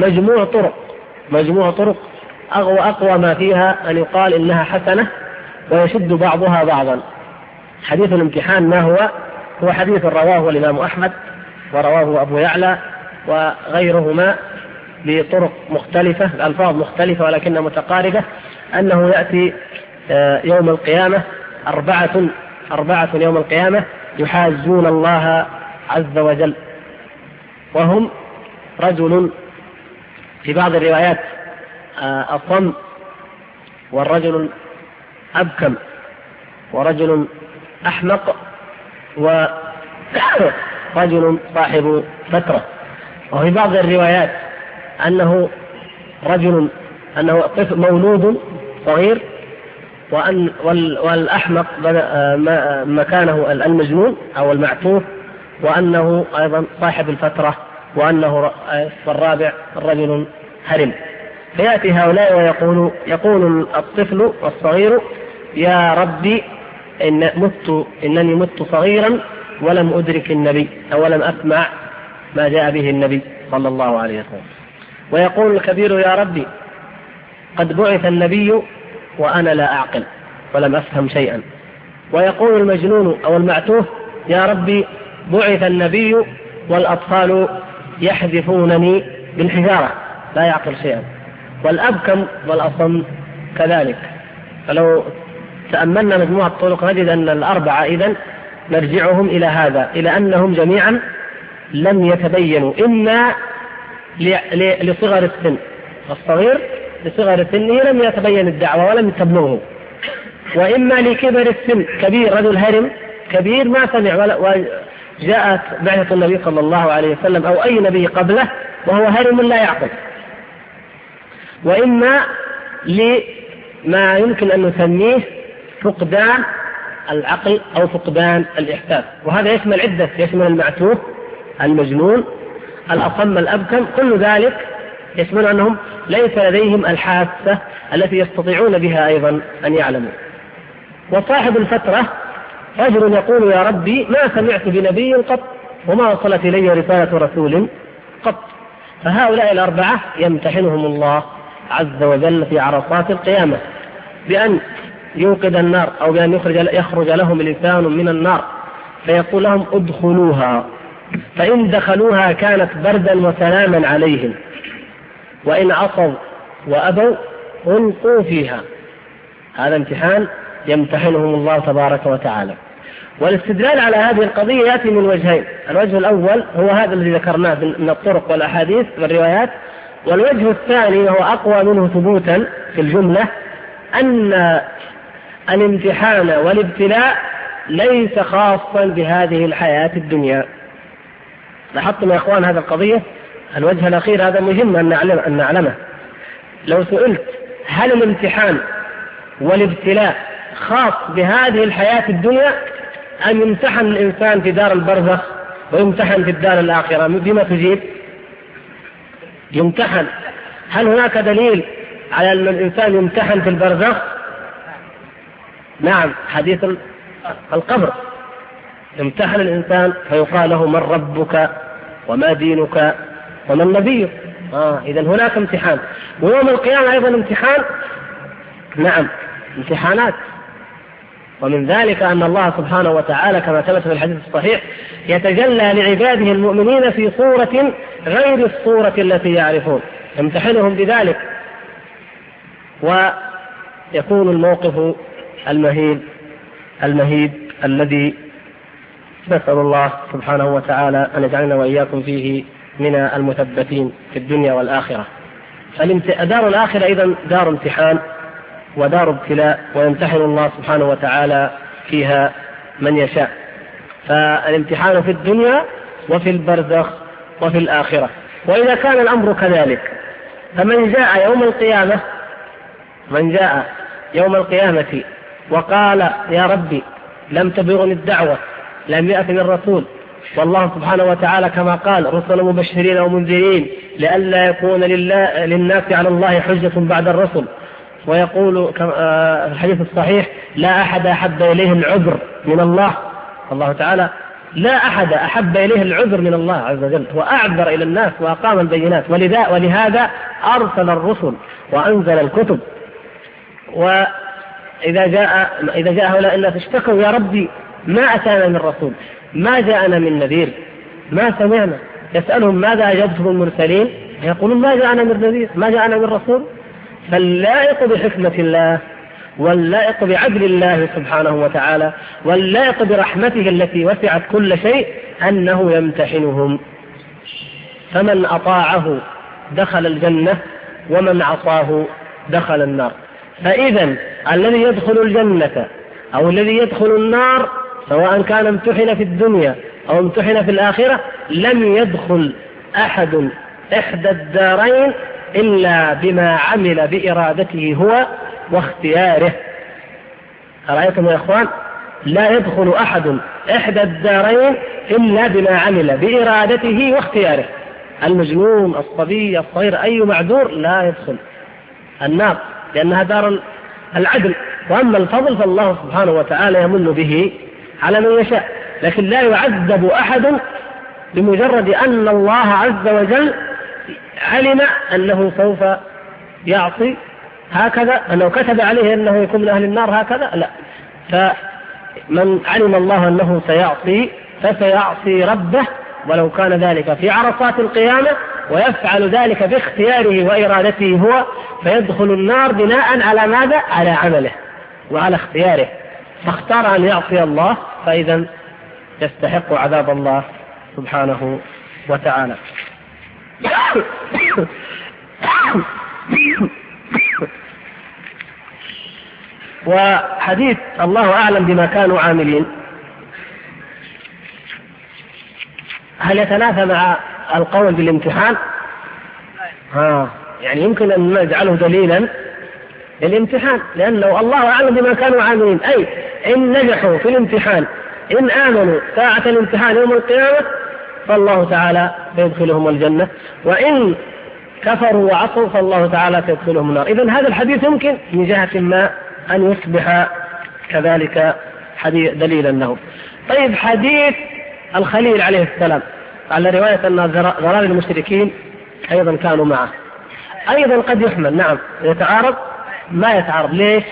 مجموع طرق أقوى ما فيها أن يقال إنها حسنة ويشد بعضها بعضا. حديث الامتحان ما هو حديث رواه الإمام أحمد ورواه أبو يعلى وغيرهما بطرق مختلفة، الألفاظ مختلفة ولكنها متقاربة، أنه يأتي يوم القيامة أربعة يوم القيامة يحاجون الله عز وجل، وهم رجل في بعض الروايات أصم، والرجل أبكم، ورجل أحمق، ورجل صاحب فترة. وفي بعض الروايات أنه طفل مولود صغير، والأحمق مكانه المجنون أو المعتوه، وأنه أيضا صاحب الفترة، وأنه الرابع رجل هرم. فيأتي هؤلاء يقول الطفل الصغير: يا ربي إنني مت صغيرا ولم أدرك النبي أو لم أسمع ما جاء به النبي صلى الله عليه وسلم. ويقول الكبير: يا ربي قد بعث النبي وأنا لا أعقل ولم أفهم شيئا. ويقول المجنون أو المعتوه: يا ربي بعث النبي والأطفال يحذفونني بالحجارة لا يعقل شيئا. والأبكم والأصم كذلك. فلو تأملنا مجموعة الطرق نجد أن الأربعة إذن نرجعهم إلى هذا، إلى أنهم جميعا لم يتبينوا، إما لصغر السن، الصغير لصغر سنه لم يتبين الدعوة ولم تبلغه، وإما لكبر السن، كبير رجل هرم كبير ما سمع وجاءت بعثة النبي صلى الله عليه وسلم أو أي نبي قبله وهو هرم لا يعقل، وإما لما يمكن أن نسميه فقدان العقل أو فقدان الإحساس. وهذا يشمل عدة، يشمل المعتوه، المجنون، الأصم، الأبكم، كل ذلك يشمل أنهم ليس لديهم الحاسة التي يستطيعون بها أيضا أن يعلموا. وصاحب الفترة رجل يقول: يا ربي ما سمعت بنبي قط وما وصلت إلي رسالة رسول قط. فهؤلاء الأربعة يمتحنهم الله عز وجل في عرصات القيامة بأن يوقد النار أو بأن يخرج لهم لسان من النار فيقول لهم ادخلوها، فإن دخلوها كانت بردا وسلاما عليهم، وإن عصوا وأبوا ألقوا فيها. هذا امتحان يمتحنهم الله تبارك وتعالى. والاستدلال على هذه القضية يأتي من وجهين. الوجه الأول هو هذا الذي ذكرناه من الطرق والأحاديث والروايات، والوجه الثاني وهو أقوى منه ثبوتا في الجملة أن الامتحان والابتلاء ليس خاصا بهذه الحياة الدنيا. لاحظتم يا أخوان هذا القضية؟ الوجه الأخير هذا مهم أن نعلمه. لو سئلت هل الامتحان والابتلاء خاص بهذه الحياة الدنيا أم يمتحن الإنسان في دار البرزخ ويمتحن في الدار الآخرة؟ بما تجيب؟ يمتحن. هل هناك دليل على أن الإنسان يمتحن في البرزخ؟ نعم، حديث القبر يمتحن الإنسان فيقال له من ربك وما دينك ومن نبيك. إذن هناك امتحان. ويوم القيامة أيضا امتحان. نعم، امتحانات. ومن ذلك أن الله سبحانه وتعالى كما ثبت في الحديث الصحيح يتجلى لعباده المؤمنين في صورة غير الصورة التي يعرفون، يمتحنهم بذلك، ويكون الموقف المهيب الذي نسأل الله سبحانه وتعالى أن يجعلنا وإياكم فيه من المثبتين في الدنيا والآخرة. دار الآخرة إذن دار امتحان ودار ابتلاء، ويمتحن الله سبحانه وتعالى فيها من يشاء. فالامتحان في الدنيا وفي البرزخ وفي الآخرة. وإذا كان الأمر كذلك فمن جاء يوم القيامة وقال يا ربي لم تبلغني الدعوة، لم يأتي من رسول، والله سبحانه وتعالى كما قال رسلا مبشرين ومنذرين لئلا يكون للناس على الله حجة بعد الرسل، ويقول في الحديث الصحيح لا أحد أحب إليه العذر من الله تعالى لا أحد أحب إليه العذر من الله عز وجل، وأعذر إلى الناس وأقام البينات، ولهذا أرسل الرسل وأنزل الكتب. وإذا جاء هؤلاء الناس اشتكوا يا ربي ما أتانا من رسول، ما جاءنا من نذير، ما سمعنا. يسألهم ماذا أجبتم المرسلين؟ يقولون ما جاءنا من نذير، ما جاءنا من رسول. فاللائق بحكمة الله واللائق بعدل الله سبحانه وتعالى واللائق برحمته التي وسعت كل شيء أنه يمتحنهم، فمن أطاعه دخل الجنة ومن عصاه دخل النار. فإذا الذي يدخل الجنة أو الذي يدخل النار سواء كان امتحن في الدنيا أو امتحن في الآخرة لم يدخل أحد إحدى الدارين إلا بما عمل بإرادته هو واختياره. أرأيتم يا إخوان؟ لا يدخل أحد إحدى الدارين إلا بما عمل بإرادته واختياره. المجنون، الصبي، الصغير، أي معذور لا يدخل النار لأنها دار العدل. وأما الفضل فالله سبحانه وتعالى يمن به على من يشاء، لكن لا يعذب أحد بمجرد أن الله عز وجل علم أنه سوف يعصي هكذا، أنه كتب عليه أنه يكون من أهل النار هكذا، لا. فمن علم الله أنه سيعصي فسيعصي ربه ولو كان ذلك في عرصات القيامة، ويفعل ذلك باختياره وإرادته هو، فيدخل النار بناء على ماذا؟ على عمله وعلى اختياره، فاختار أن يعصي الله فإذا يستحق عذاب الله سبحانه وتعالى. وحديث الله أعلم بما كانوا عاملين هل يتنافى مع القول بالامتحان؟ يعني يمكن أن نجعله دليلا للامتحان، لأنه الله أعلم بما كانوا عاملين، أي إن نجحوا في الامتحان، إن آمنوا ساعة الامتحان يوم القيامة فالله تعالى سيدخلهم الجنة، وإن كفروا وعصوا فالله تعالى سيدخلهم النار. إذن هذا الحديث يمكن من جهة ما أن يصبح كذلك دليلا له. طيب، حديث الخليل عليه السلام، على رواية أن ذرار المشركين أيضا كانوا معه. أيضا قد يحمل، نعم يتعارض، ما يتعارض. ليش؟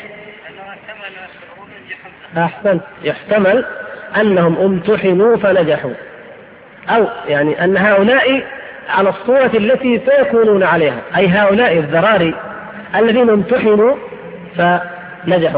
أحسنت، يحتمل أنهم امتحنوا فنجحوا، أو يعني أن هؤلاء على الصورة التي سيكونون عليها، أي هؤلاء الذراري الذين امتحنوا فنجحوا،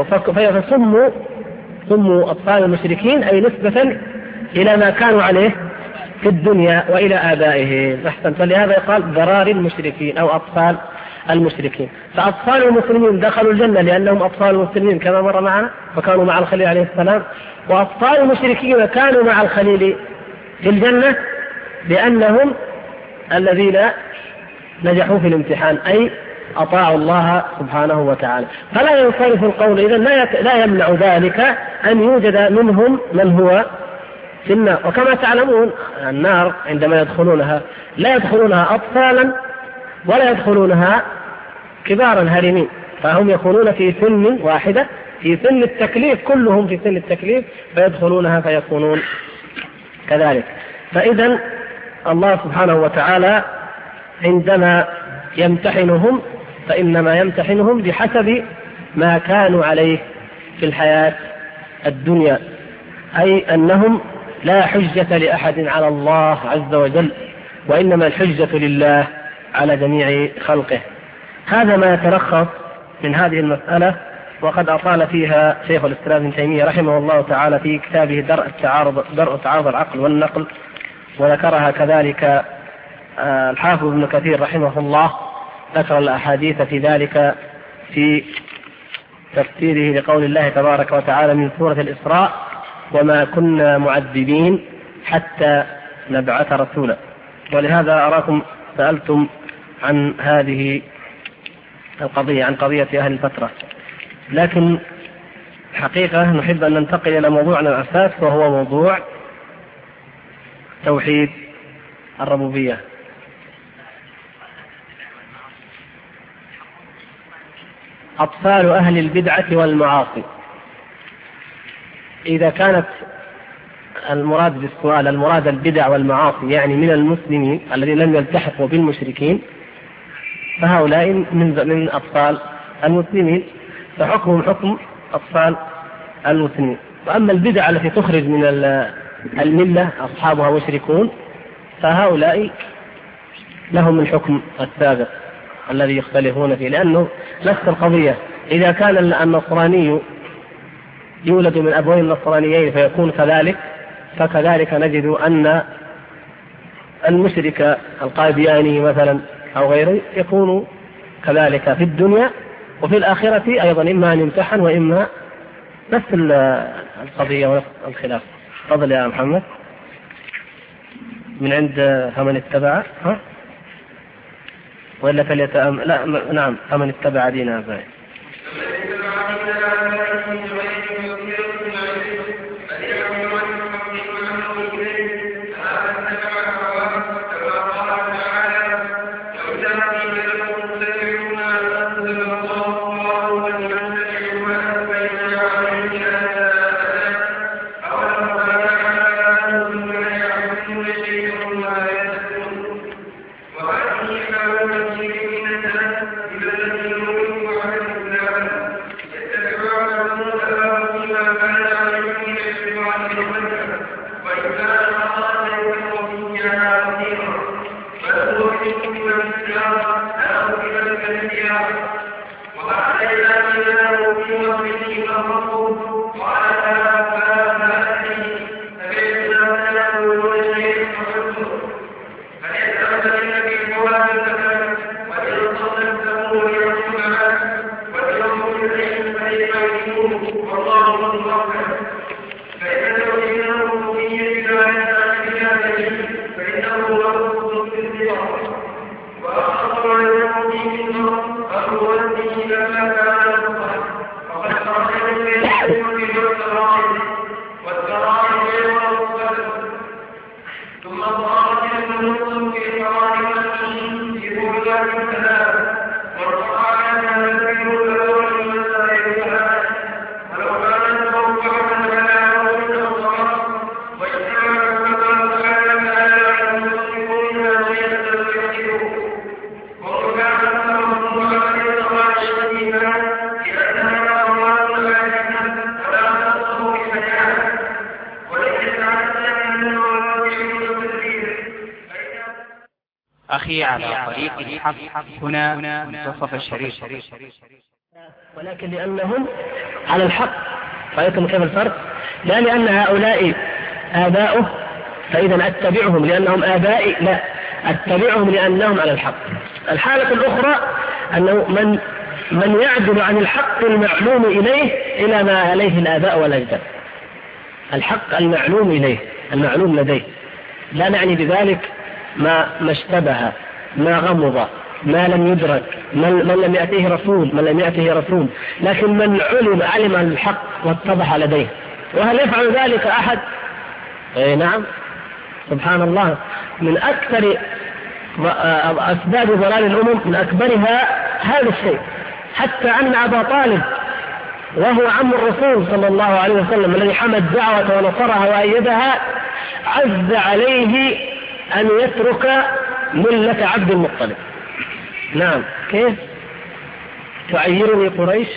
فسموا أطفال المشركين، أي نسبة إلى ما كانوا عليه في الدنيا وإلى آبائهم. أحسنت، فلهذا يقال ذراري المشركين أو أطفال المشركين. فأطفال المسلمين دخلوا الجنة لأنهم أطفال المسلمين كما مر معنا، فكانوا مع الخليل عليه السلام، وأطفال المشركين كانوا مع الخليل في الجنة لأنهم الذين نجحوا في الامتحان، أي أطاعوا الله سبحانه وتعالى. فلا ينصرف القول إذن، لا يمنع ذلك أن يوجد منهم من هو في النار. وكما تعلمون النار عندما يدخلونها لا يدخلونها أطفالا ولا يدخلونها كبارا هرمين، فهم يكونون في سن واحدة، في سن التكليف، كلهم في سن التكليف، فيدخلونها فيكونون كذلك. فإذا الله سبحانه وتعالى عندما يمتحنهم فإنما يمتحنهم بحسب ما كانوا عليه في الحياة الدنيا، أي أنهم لا حجة لأحد على الله عز وجل، وإنما الحجة لله على جميع خلقه. هذا ما يتلخص من هذه المسألة، وقد أطال فيها شيخ الإسلام ابن تيمية رحمه الله تعالى في كتابه درء تعارض العقل والنقل، وذكرها كذلك الحافظ ابن كثير رحمه الله، ذكر الأحاديث في ذلك في تفسيره لقول الله تبارك وتعالى من سورة الإسراء: وما كنا معذبين حتى نبعث رسولا. ولهذا أراكم سألتم عن هذه القضية، عن قضية أهل الفترة، لكن حقيقة نحب أن ننتقل إلى موضوعنا الأساس، وهو موضوع توحيد الربوبية. أطفال أهل البدعة والمعاصي. إذا كانت المراد بالسؤال المراد البدع والمعاصي يعني من المسلمين الذين لم يلتحقوا بالمشركين، فهؤلاء من أطفال المسلمين، فحكمهم حكم أطفال المسلمين. وأما البدع التي تخرج من الملة أصحابها مشركون، فهؤلاء لهم الحكم السابق الذي يختلفون فيه، لأنه نفس القضية. إذا كان النصراني يولد من أبوين نصرانيين فيكون كذلك، فكذلك نجد أن المشرك القادياني مثلا أو غيره يكون كذلك في الدنيا، وفي الآخرة أيضا إما أن يمتحن وإما نفس القضية ونفس الخلاف. تفضل يا محمد من عند فمن اتبع وإلا فليتأمل. لا نعم، فمن اتبع دين آبائه. أخي على طريق الحق هنا منتصف الشريط. ولكن لأنهم على الحق. رأيتم كيف الفرق؟ لا لأن هؤلاء آباؤه فإذا أتبعهم لأنهم آبائي، لا، أتبعهم لأنهم على الحق. الحالة الأخرى أنه من يعدل عن الحق المعلوم إليه إلى ما عليه الآباء والأجداد. الحق المعلوم إليه، المعلوم لديه، لا نعني بذلك ما اشتبه، ما غمض، ما لم يدرك، من لم يأتيه رسول، من لم يأتيه رسول، لكن من علم الحق واتضح لديه. وهل يفعل ذلك أحد؟ نعم، سبحان الله. من أكثر أسباب ضلال الأمم من أكبرها هذا الشيء، حتى أن أبا طالب وهو عم الرسول صلى الله عليه وسلم الذي حمى الدعوة ونصرها وأيدها عز عليه أن يترك ملة عبد المطلب. نعم، كيف تعيرني قريش؟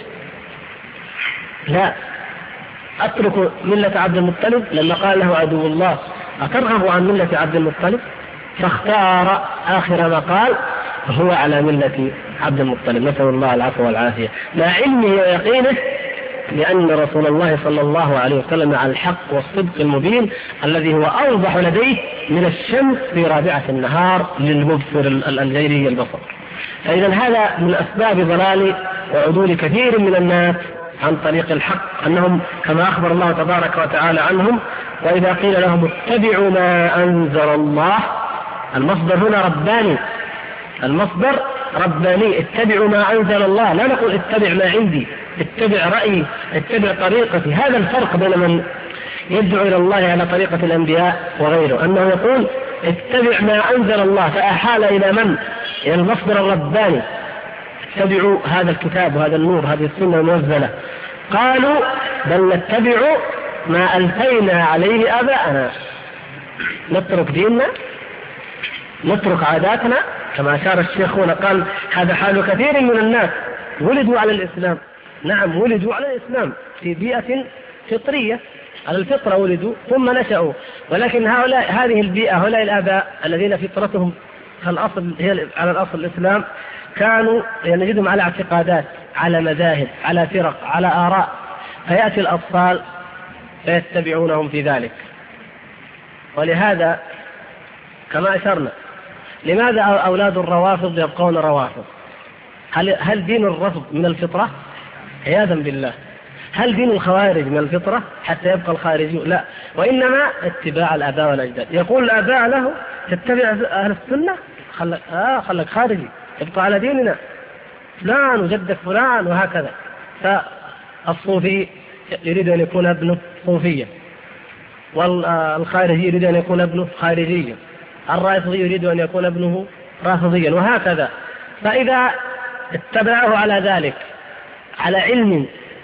لا، أترك ملة عبد المطلب لما قال له عدو الله أترغب عن ملة عبد المطلب؟ فاختار آخر ما قال هو على ملة عبد المطلب، نسأل الله العفو والعافية، مع علمه ويقينه لأن رسول الله صلى الله عليه وسلم على الحق والصدق المبين الذي هو أوضح لديه من الشمس في رابعة النهار للمبصر الجيري البصر. فإذا هذا من أسباب ضلال وعدول كثير من الناس عن طريق الحق، أنهم كما أخبر الله تبارك وتعالى عنهم: وإذا قيل لهم اتبعوا ما أنزل الله. المصدر هنا رباني، المصدر رباني، اتبعوا ما أنزل الله، لا نقول اتبع ما عندي، اتبع رأيي، اتبع طريقتي. هذا الفرق بين من يدعو إلى الله على طريقة الأنبياء وغيره، أنه يقول اتبع ما أنزل الله فأحال إلى من؟ إلى المصدر الرباني، اتبعوا هذا الكتاب وهذا النور، هذه السنة المنزلة. قالوا بل نتبع ما ألفينا عليه آباءنا، نترك ديننا، نترك عاداتنا، كما أشار الشيخ هنا قال هذا حال كثير من الناس ولدوا على الإسلام. نعم، ولدوا على الإسلام في بيئة فطرية، على الفطرة ولدوا ثم نشأوا، ولكن هذه البيئة، هؤلاء الآباء الذين فطرتهم الأصل هي على الأصل الإسلام، كانوا نجدهم على اعتقادات، على مذاهب، على فرق، على آراء، فيأتي الأطفال فيتبعونهم في ذلك. ولهذا كما أشرنا، لماذا أولاد الروافض يبقون روافض؟ هل دين الرفض من الفطرة؟ عياذا بالله. هل دين الخوارج من الفطرة حتى يبقى الخارجي؟ لا، وإنما اتباع الآباء والأجداد. يقول الآباء له تتبع أهل السنة، خلك خارجي، يبقى على ديننا فلان وجدك فلان وهكذا. فالصوفي يريد أن يكون ابنه صوفيا، والخارجي يريد أن يكون ابنه خارجيا، الرافضي يريد أن يكون ابنه رافضيا، وهكذا. فإذا اتبعه على ذلك على علم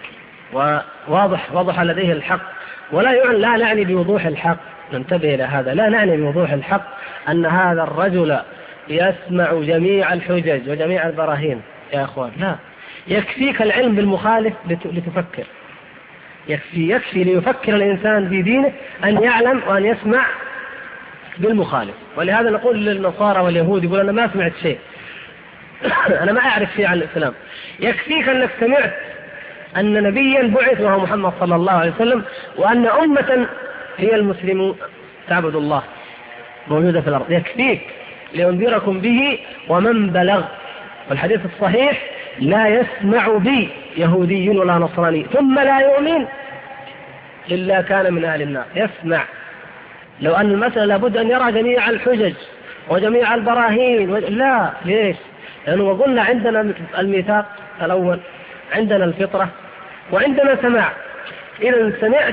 ووضح لديه الحق، لا نعني بوضوح الحق، ننتبه إلى هذا، لا نعني بوضوح الحق أن هذا الرجل يسمع جميع الحجج وجميع البراهين يا أخوان، لا، يكفيك العلم بالمخالف لتفكر، يكفي ليفكر الإنسان في دينه أن يعلم وأن يسمع بالمخالف. ولهذا نقول للنصارى واليهود، يقول أنا ما سمعت شيء، أنا ما أعرف شيء عن الإسلام. يكفيك أنك سمعت أن نبيا بعث وهو محمد صلى الله عليه وسلم، وأن أمة هي المسلمون تعبد الله موجودة في الأرض، يكفيك لأنذركم به ومن بلغ. والحديث الصحيح: لا يسمع بي يهودي ولا نصراني ثم لا يؤمن إلا كان من أهل النار. يسمع. لو أن المسألة لابد أن يرى جميع الحجج وجميع البراهين لا، ليش؟ لأنه قلنا عندنا الميثاق الأول، عندنا الفطرة، وعندنا سماع. إذا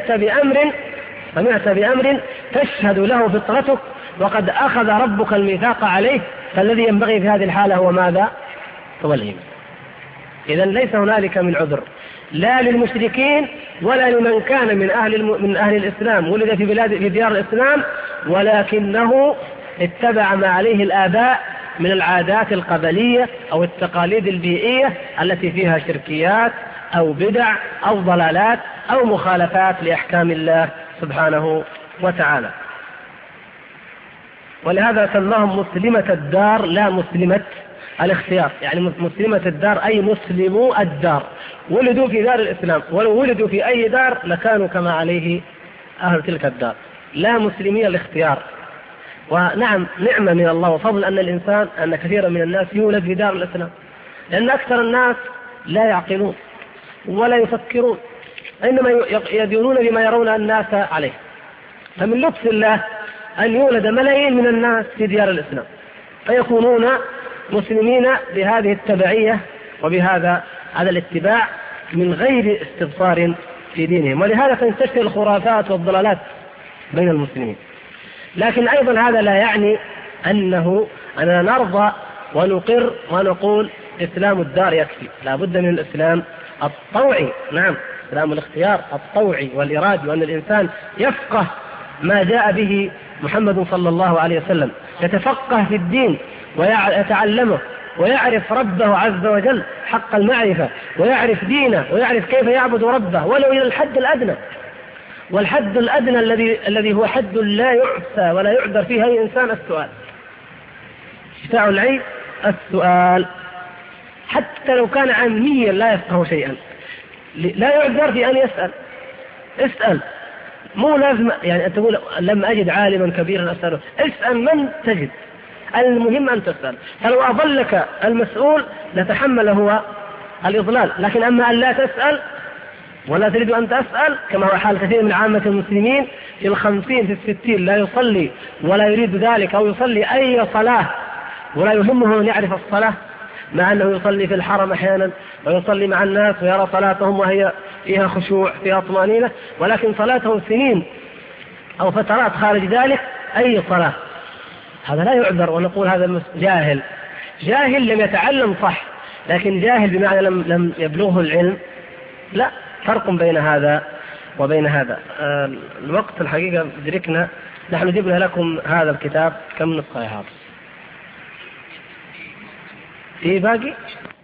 سمعت بأمر تشهد له فطرتك وقد أخذ ربك الميثاق عليه، فالذي ينبغي في هذه الحالة هو ماذا؟ هو الإيمان. إذا ليس هنالك من عذر لا للمشركين ولا لمن كان من أهل الإسلام ولد في ديار الإسلام، ولكنه اتبع ما عليه الآباء من العادات القبلية أو التقاليد البيئية التي فيها شركيات أو بدع أو ضلالات أو مخالفات لأحكام الله سبحانه وتعالى. ولهذا سماهم مسلمة الدار لا مسلمة الاختيار. يعني مسلمة الدار أي مسلمو الدار، ولدوا في دار الإسلام، ولو ولدوا في أي دار لكانوا كما عليه أهل تلك الدار، لا مسلمي الاختيار. ونعم، نعمة من الله وفضل أن كثيرا من الناس يولد في دار الإسلام، لأن أكثر الناس لا يعقلون ولا يفكرون، إنما يدينون بما يرون الناس عليه. فمن لطف الله أن يولد ملايين من الناس في ديار الإسلام فيكونون مسلمين بهذه التبعية وبهذا الاتباع من غير استبصار في دينهم. ولهذا تنتشر الخرافات والضلالات بين المسلمين. لكن أيضا هذا لا يعني أننا نرضى ونقر ونقول إسلام الدار يكفي، لا بد من الإسلام الطوعي. نعم، إسلام الاختيار الطوعي والإرادي، وأن الإنسان يفقه ما جاء به محمد صلى الله عليه وسلم، يتفقه في الدين ويتعلمه ويعرف ربه عز وجل حق المعرفة، ويعرف دينه ويعرف كيف يعبد ربه ولو إلى الحد الأدنى. والحد الأدنى الذي هو حد لا يعصى ولا يعذر فيه أي إنسان السؤال. شفاء العي السؤال، حتى لو كان عاميا لا يفقه شيئا لا يعذر في أن يسأل. اسأل، مو لازم يعني أن تقول لم أجد عالما كبيرا أسأله، اسأل من تجد، المهم أن تسأل. فلو أضلك المسؤول لتحمل هو الإضلال، لكن أما أن لا تسأل ولا تريد أن تسأل كما هو حال كثير من عامة المسلمين في 50 في 60 لا يصلي ولا يريد ذلك، أو يصلي أي صلاة ولا يهمه أن يعرف الصلاة، مع أنه يصلي في الحرم أحيانا ويصلي مع الناس ويرى صلاتهم وهي فيها خشوع فيها طمأنينة، ولكن صلاته سنين أو فترات خارج ذلك أي صلاة، هذا لا يعذر. ونقول هذا جاهل لم يتعلم صح، لكن جاهل بمعنى لم يبلغه العلم، لا فرق بين هذا وبين هذا. الوقت الحقيقة دركنا، نحن جبنا لكم هذا الكتاب كم نسخة يا حافظ؟ في باقي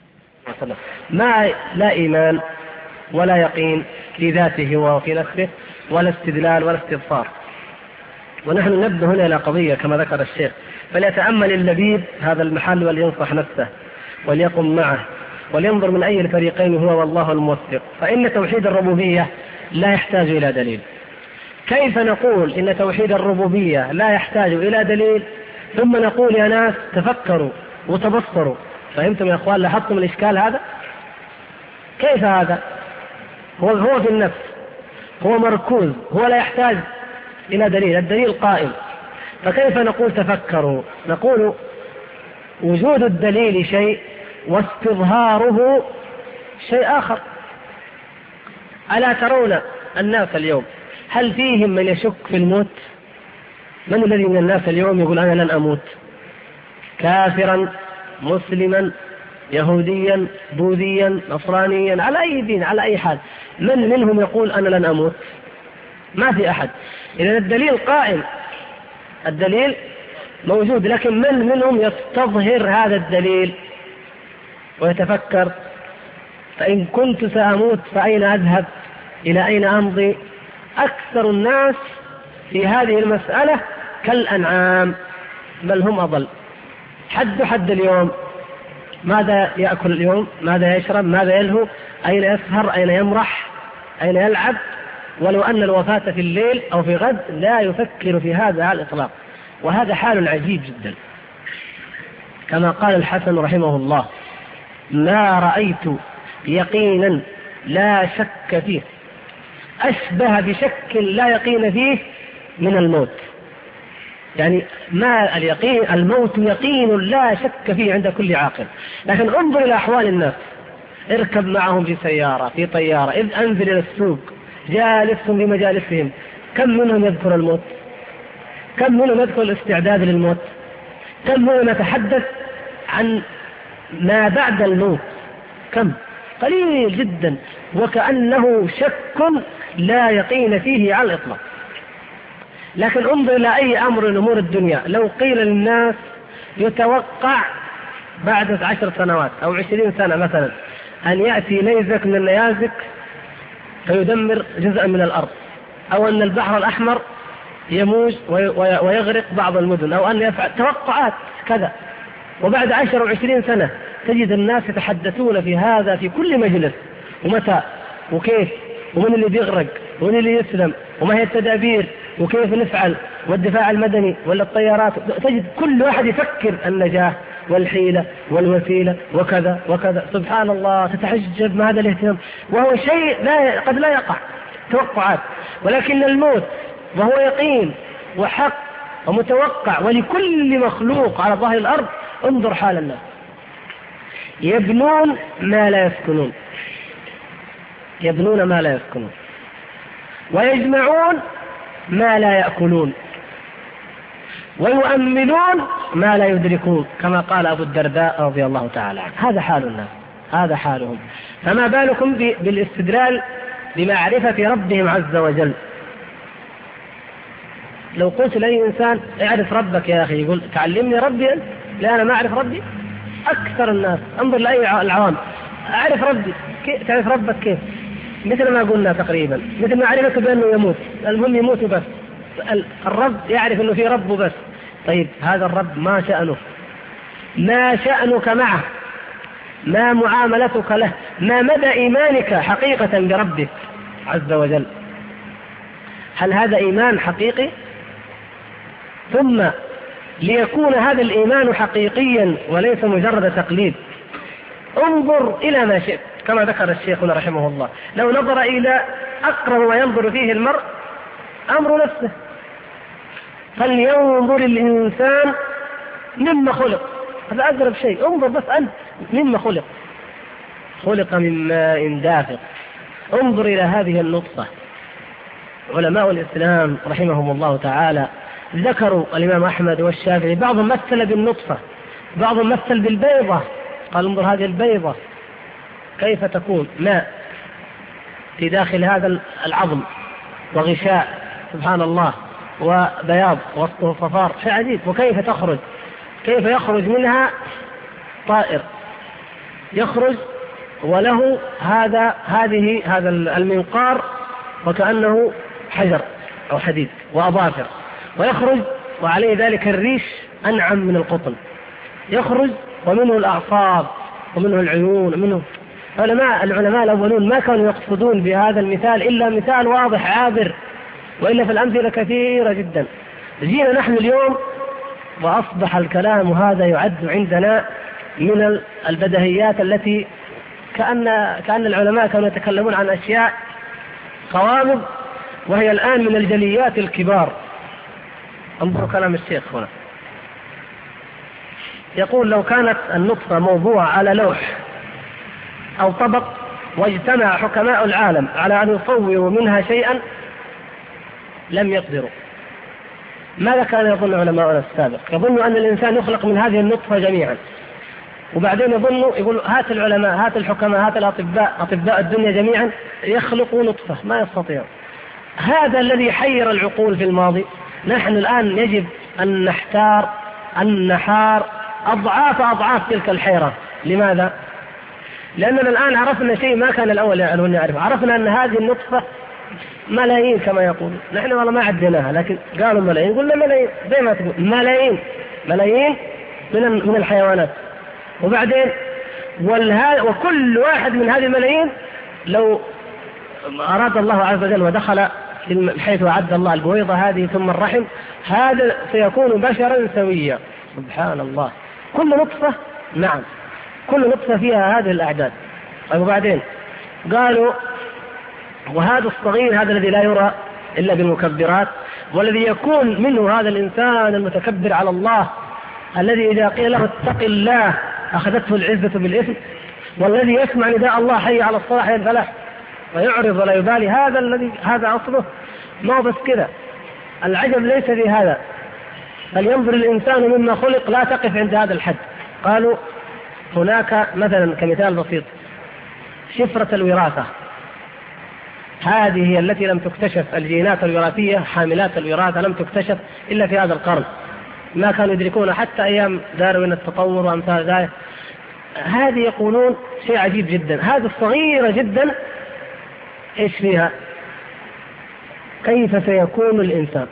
ما لا إيمان ولا يقين في ذاته وفي نفسه ولا استدلال ولا استبصار. ونحن نبدأ هنا إلى قضية كما ذكر الشيخ، فليتأمل اللبيب هذا المحل ولينصح نفسه وليقم معه ولينظر من أي الفريقين هو والله الموفق. فإن توحيد الربوبية لا يحتاج إلى دليل. كيف نقول إن توحيد الربوبية لا يحتاج إلى دليل ثم نقول يا ناس تفكروا وتبصروا؟ فهمتم يا أخوان؟ لاحظتم الإشكال هذا؟ كيف هذا؟ هو في النفس، هو مركوز، هو لا يحتاج إلى دليل، الدليل قائم. فكيف نقول تفكروا؟ نقول وجود الدليل شيء واستظهاره شيء آخر. ألا ترون الناس اليوم هل فيهم من يشك في الموت؟ من الذي من الناس اليوم يقول أنا لن أموت؟ كافرا، مسلما، يهوديا، بوذيا، نصرانيا، على أي دين، على أي حال، من منهم يقول أنا لن أموت؟ ما في أحد. إذن الدليل قائم، الدليل موجود، لكن من منهم يستظهر هذا الدليل ويتفكر فإن كنت سأموت فأين أذهب؟ إلى أين أمضي؟ أكثر الناس في هذه المسألة كالأنعام، بل هم أضل. حد اليوم، ماذا يأكل اليوم؟ ماذا يشرب؟ ماذا يلهو؟ أين يسهر؟ أين يمرح؟ أين يلعب؟ ولو أن الوفاة في الليل أو في غد لا يفكر في هذا على الإطلاق. وهذا حال عجيب جدا، كما قال الحسن رحمه الله: ما رأيت يقينا لا شك فيه أشبه بشك لا يقين فيه من الموت. يعني ما اليقين، الموت يقين لا شك فيه عند كل عاقل. لكن انظر إلى أحوال الناس، اركب معهم في سيارة، في طيارة، إذ أنزل إلى السوق، جالسهم بمجالسهم، كم منهم يذكر الموت؟ كم منهم يذكر الاستعداد للموت؟ كم منهم يتحدث عن ما بعد الموت؟ كم؟ قليل جدا، وكأنه شك لا يقين فيه على الإطلاق. لكن انظر إلى أي أمر من أمور الدنيا، لو قيل للناس يتوقع بعد 10 سنوات أو 20 سنة مثلا أن يأتي نيزك من النيازك فيدمر جزءا من الأرض، أو أن البحر الأحمر يموج ويغرق بعض المدن، أو أن يفعل توقعات كذا، وبعد 10 و20 سنة تجد الناس يتحدثون في هذا في كل مجلس، ومتى وكيف ومن اللي بيغرق ومن اللي يسلم وما هي التدابير وكيف نفعل، والدفاع المدني ولا الطيارات. تجد كل واحد يفكر النجاة والحيلة والوسيلة وكذا وكذا. سبحان الله، تتعجب ما هذا الاهتمام، وهو شيء قد لا يقع، توقعات، ولكن الموت وهو يقين وحق ومتوقع ولكل مخلوق على ظهر الأرض. انظر حال الناس، يبنون ما لا يسكنون، يبنون ما لا يسكنون، ويجمعون ما لا يأكلون، ويؤملون ما لا يدركون، كما قال أبو الدرداء رضي الله تعالى عنه. هذا حال الناس، هذا حالهم، فما بالكم بالاستدلال بمعرفة ربهم عز وجل. لو قلت لأي إنسان اعرف ربك يا أخي، يقول تعلمني ربي أنت، لا أنا ما أعرف ربي. أكثر الناس، انظر لأي العوام، أعرف ربي، تعرف ربك كيف؟ مثل ما قلنا تقريبا، مثل ما عرفك بأنه يموت، المهم يموت بس. الرب يعرف أنه في رب بس. طيب هذا الرب ما شأنه؟ ما شأنك معه؟ ما معاملتك له؟ ما مدى إيمانك حقيقة بربك عز وجل؟ هل هذا إيمان حقيقي؟ ثم ليكون هذا الإيمان حقيقيا وليس مجرد تقليد، انظر إلى ما شئت، كما ذكر الشيخنا رحمه الله، لو نظر إلى أقرب ما ينظر فيه المرء أمر نفسه. فلينظر الإنسان مما خلق، هذا أقرب شيء. انظر بس أنت مما خلق، خلق من ماء دافق. انظر إلى هذه النطفة. علماء الإسلام رحمهم الله تعالى ذكروا الإمام أحمد والشافعي، بعضهم مثل بالنطفة، بعضهم مثل بالبيضة، قال انظر هذه البيضة كيف تكون ماء في داخل هذا العظم وغشاء، سبحان الله، وبياض وسطه صفار، شيء عجيب. وكيف تخرج، كيف يخرج منها طائر، يخرج وله هذا المنقار وكأنه حجر أو حديد وأظافر، ويخرج وعليه ذلك الريش أنعم من القطن، يخرج ومنه الأعصاب ومنه العيون ومنه. العلماء الأولون ما كانوا يقصدون بهذا المثال إلا مثال واضح عابر، وإلا في الأمثلة كثيرة جدا. جينا نحن اليوم وأصبح الكلام هذا يعد عندنا من البديهيات التي كأن العلماء كانوا يتكلمون عن أشياء غوامض، وهي الآن من الجليات الكبار. انظروا كلام الشيخ هنا، يقول لو كانت النطفة موضوعة على لوح أو طبق واجتمع حكماء العالم على أن يصوروا منها شيئا لم يقدروا. ماذا كان يظن علماؤنا السابق؟ يظن أن الإنسان يخلق من هذه النطفة جميعا، وبعدين يقول هات العلماء، هات الحكماء، هات أطباء الدنيا جميعا يخلقوا نطفة، ما يستطيع. هذا الذي حير العقول في الماضي. نحن الآن يجب أن نحتار النحار أضعاف تلك الحيرة. لماذا؟ لأننا الآن عرفنا شيء ما كان الأول يعرف. عرفنا أن هذه النطفة ملايين كما يقول، نحن والله ما عدناها، لكن قالوا ملايين، قلنا ملايين زي ما تقول، ملايين من الحيوانات. وبعدين وكل واحد من هذه الملايين لو أراد الله عز وجل ودخل حيث أعد الله البويضة هذه ثم الرحم، هذا سيكون بشرا سويا. سبحان الله، كل نطفة، نعم كل نطفة فيها هذه الأعداد. وبعدين قالوا وهذا الصغير، هذا الذي لا يرى إلا بالمكبرات، والذي يكون منه هذا الإنسان المتكبر على الله، الذي إذا قيل له اتق الله أخذته العزة بالإثم، والذي يسمع نداء الله حي على الصلاح حي الفلاح ويعرض ولا يبالي، هذا أصله. ما بس كذا، العجب ليس في هذا، فلينظر الإنسان مما خلق، لا تقف عند هذا الحد. قالوا هناك مثلا كمثال بسيط شفرة الوراثة، هذه هي التي لم تكتشف، الجينات الوراثية حاملات الوراثة لم تكتشف إلا في هذا القرن، ما كانوا يدركون حتى أيام داروين التطور وأمثال ذلك. هذه يقولون شيء عجيب جدا، هذه الصغيرة جدا إيش فيها؟ كيف سيكون الإنسان؟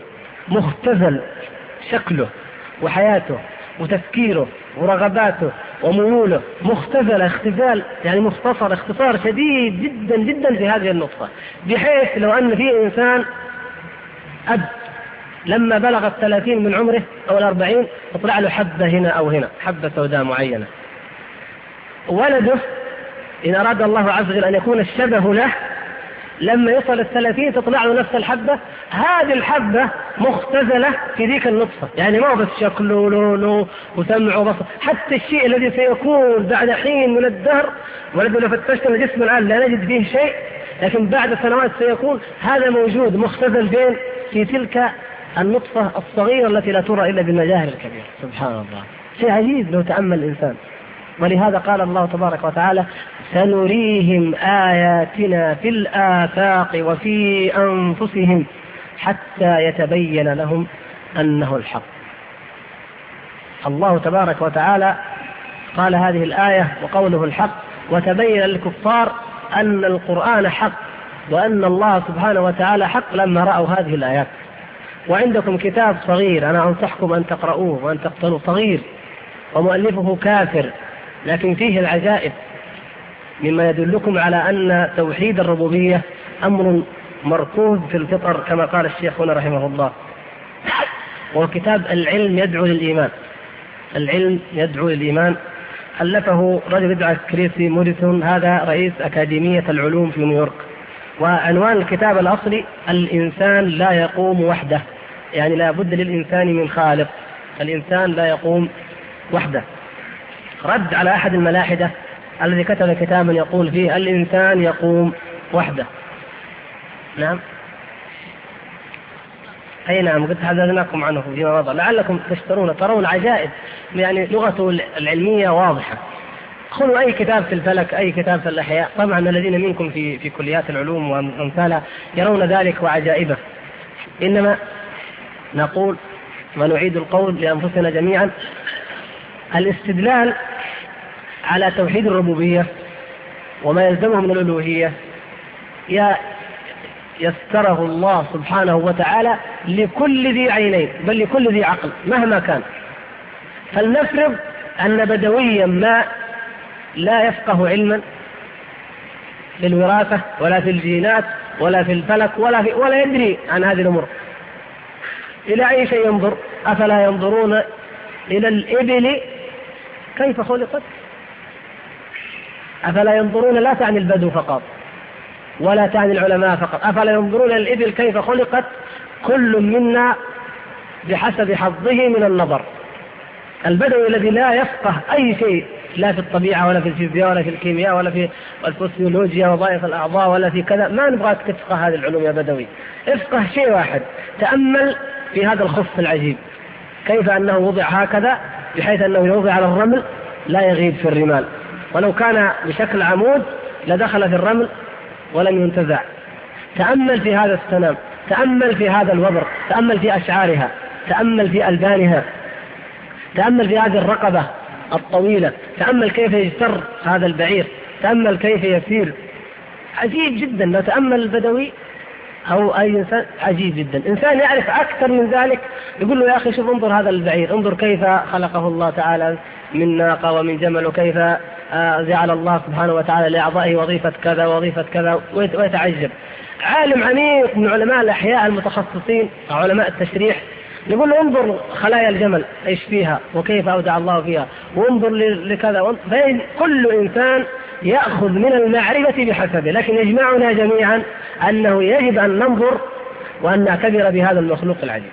مختزل شكله وحياته وتفكيره ورغباته وميوله، مختزلة اختزال يعني مختصر اختصار شديد جدا جدا في هذه النقطة، بحيث لو أن في إنسان أب لما بلغ 30 من عمره أو 40 تطلع له حبة هنا أو هنا، حبة سوداء معينة، ولده إن أراد الله عز وجل أن يكون الشبه له لما يصل 30 تطلع له نفس الحبة. هذه الحبة مختزلة في ذيك النطفة، يعني ما هو بس شكله ولونه وسمعه وبصر، حتى الشيء الذي سيكون بعد حين من الدهر، ولكن لو فتشت الجسم الآن لا نجد فيه شيء، لكن بعد سنوات سيكون هذا موجود مختزل فين؟ في تلك النطفة الصغيرة التي لا ترى إلا بالمجاهر الكبيرة. سبحان الله، شيء عجيب لو تأمل الإنسان. ولهذا قال الله تبارك وتعالى: سنريهم آياتنا في الآفاق وفي أنفسهم حتى يتبين لهم أنه الحق. الله تبارك وتعالى قال هذه الآية وقوله الحق، وتبين للكفار أن القرآن حق وأن الله سبحانه وتعالى حق لما رأوا هذه الآيات. وعندكم كتاب صغير أنا أنصحكم أن تقرؤوه وأن تقتلوا، صغير ومؤلفه كافر لكن فيه العجائب مما يدلكم على أن توحيد الربوبية أمر مركوز في الفطر كما قال الشيخ هنا رحمه الله. وكتاب العلم يدعو للإيمان، العلم يدعو للإيمان، ألفه رجل يدعى كريسي موريسون، هذا رئيس أكاديمية العلوم في نيويورك. وعنوان الكتاب الأصلي: الإنسان لا يقوم وحده، يعني لا بد للإنسان من خالق، الإنسان لا يقوم وحده. رد على أحد الملاحدة الذي كتب كتابا يقول فيه الإنسان يقوم وحده. نعم، أي نعم، قد حدثناكم عنه فيما مضى، لعلكم تشترون ترون عجائب، يعني لغته العلمية واضحة. خذوا أي كتاب في الفلك، أي كتاب في الأحياء، طبعا الذين منكم في كليات العلوم وأمثالها يرون ذلك وعجائبه. إنما نقول ونعيد القول لأنفسنا جميعا: الاستدلال على توحيد الربوبية وما يلزمه من الألوهية يسره الله سبحانه وتعالى لكل ذي عينين، بل لكل ذي عقل مهما كان. فلنفرض أن بدويا ما لا يفقه علما في الوراثة ولا في الجينات ولا في الفلك ولا يدري عن هذه الأمور، إلى أي شيء ينظر؟ أفلا ينظرون إلى الإبل كيف خلقت؟ أفلا ينظرون، لا تعني البدو فقط ولا تعني العلماء فقط، أفلا ينظرون إلى الإبل كيف خلقت؟ كل منا بحسب حظه من النظر. البدوي الذي لا يفقه أي شيء، لا في الطبيعة ولا في الفيزياء ولا في الكيمياء ولا في الفسيولوجيا وظائف الأعضاء ولا في كذا، ما نبغاك تفقه هذه العلوم يا بدوي، افقه شيء واحد: تأمل في هذا الخف العجيب، كيف أنه وضع هكذا بحيث أنه يوضع على الرمل لا يغيب في الرمال، ولو كان بشكل عمود لدخل في الرمل ولم ينتزع. تأمل في هذا السنام، تأمل في هذا الوبر، تأمل في أشعارها، تأمل في ألبانها، تأمل في هذه الرقبة الطويلة، تأمل كيف يجتر هذا البعير، تأمل كيف يسير. عجيب جدا لو تأمل البدوي أو أي إنسان، عجيب جدا. إنسان يعرف أكثر من ذلك يقول له: يا أخي شوف، انظر هذا البعير، انظر كيف خلقه الله تعالى من ناقة ومن جمل، وكيف جعل الله سبحانه وتعالى لأعضائه وظيفة كذا وظيفة كذا، ويتعجب. عالم عميق من علماء الأحياء المتخصصين علماء التشريح يقول له: انظر خلايا الجمل ايش فيها وكيف أودع الله فيها، وانظر لكذا. كل إنسان يأخذ من المعرفة بحسبه، لكن يجمعنا جميعا أنه يجب أن ننظر وأن نعتبر بهذا المخلوق العجيب.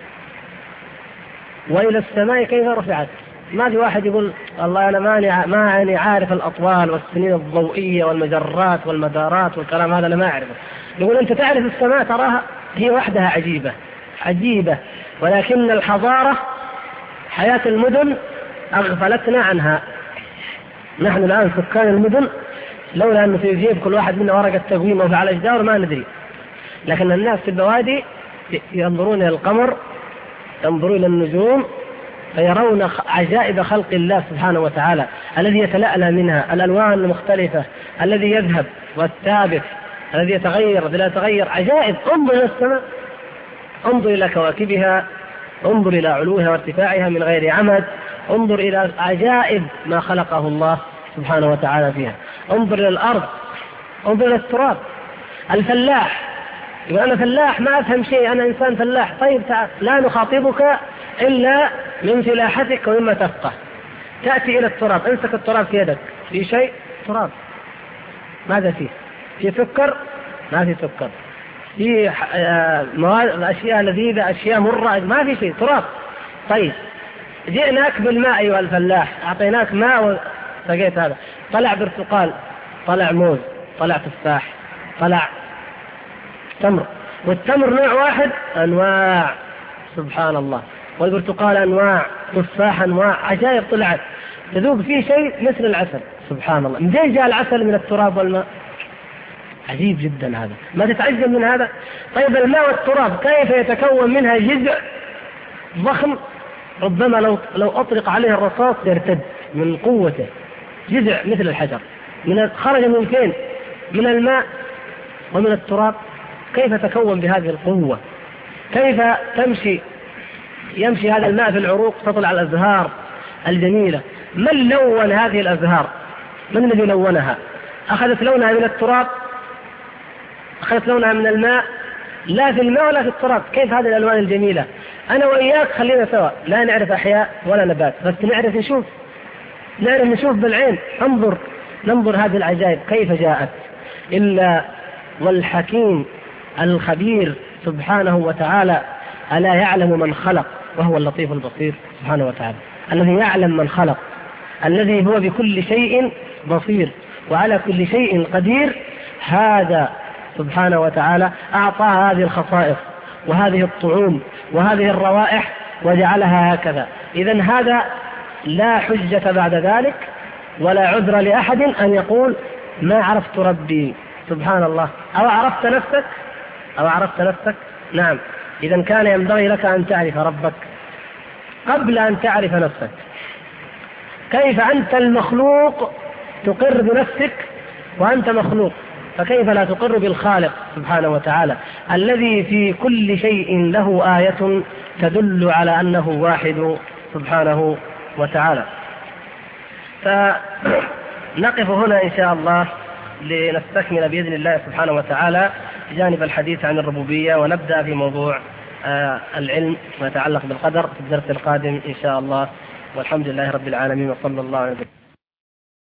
وإلى السماء كيف رفعت. ما في واحد يقول: الله أنا ماني عارف الأطوال والسنين الضوئية والمجرات والمدارات والكلام هذا، أنا ما أعرفه. يقول: أنت تعرف السماء، تراها هي وحدها عجيبة، ولكن الحضارة حياة المدن أغفلتنا عنها. نحن الآن سكان المدن لولا أن في جيب كل واحد منا ورقة تقويم وفي الأشجار ما ندري، لكن الناس في البوادي ينظرون إلى القمر، ينظرون إلى النجوم، فيرون عجائب خلق الله سبحانه وتعالى الذي يتلألأ منها الألوان المختلفة، الذي يذهب والثابت، الذي يتغير ولا يتغير. عجائب. انظر إلى السماء، انظر إلى كواكبها انظر إلى علوها وارتفاعها من غير عمد، انظر إلى عجائب ما خلقه الله سبحانه وتعالى فيها، انظر إلى الأرض، انظر إلى التراب. الفلاح يقول أنا فلاح ما أفهم شيء، أنا إنسان فلاح. طيب تعال، لا نخاطبك إلا من فلاحتك ومما تفقه. تأتي إلى التراب، امسك التراب في يدك، في شيء؟ تراب، ماذا فيه؟ في سكر؟ ما في سكر. في مواد، أشياء لذيذة، أشياء مرة؟ ما في شيء، تراب. طيب جئناك بالماء أيها الفلاح، أعطيناك ماء وسقيت هذا، طلع برتقال، طلع موز، طلع تفاح، طلع تمر. والتمر نوع واحد؟ أنواع، سبحان الله. والبرتقال أنواع، تفاح أنواع، عجائب طلعت. تذوق فيه شيء مثل العسل، سبحان الله. منين جاء العسل من التراب والماء؟ عجيب جدا هذا، ما تتعجب من هذا؟ طيب الماء والتراب كيف يتكون منها جزء ضخم ربما لو أطلق عليه الرصاص يرتد من قوته، جزء مثل الحجر، خرج من فين؟ من الماء ومن التراب. كيف تكون بهذه القوة؟ كيف يمشي هذا الماء في العروق، تطلع الأزهار الجميلة؟ من لون هذه الأزهار؟ من الذي لونها؟ أخذت لونها من التراب؟ أخذت لونها من الماء؟ لا في الماء ولا في التراب. كيف هذه الألوان الجميلة؟ أنا وإياك خلينا سوا، لا نعرف أحياء ولا نبات، بس نعرف نشوف بالعين، ننظر هذه العجائب كيف جاءت. إلا والحكيم الخبير سبحانه وتعالى ألا يعلم من خلق وهو اللطيف البصير سبحانه وتعالى، الذي يعلم من خلق، الذي هو بكل شيء بصير وعلى كل شيء قدير. هذا سبحانه وتعالى أعطى هذه الخصائص وهذه الطعوم وهذه الروائح وجعلها هكذا. إذن هذا لا حجة بعد ذلك ولا عذر لأحد أن يقول ما عرفت ربي. سبحان الله. أو عرفت نفسك؟ نعم. إذن كان ينبغي لك أن تعرف ربك قبل أن تعرف نفسك. كيف أنت المخلوق تقر بنفسك وأنت مخلوق، فكيف لا تقر بالخالق سبحانه وتعالى الذي في كل شيء له آية تدل على أنه واحد سبحانه وتعالى. فنقف هنا إن شاء الله لنستكمل بإذن الله سبحانه وتعالى جانب الحديث عن الربوبية، ونبدأ في موضوع العلم ما يتعلق بالقدر في الدرس القادم إن شاء الله. والحمد لله رب العالمين، وصلى الله عليه وسلم.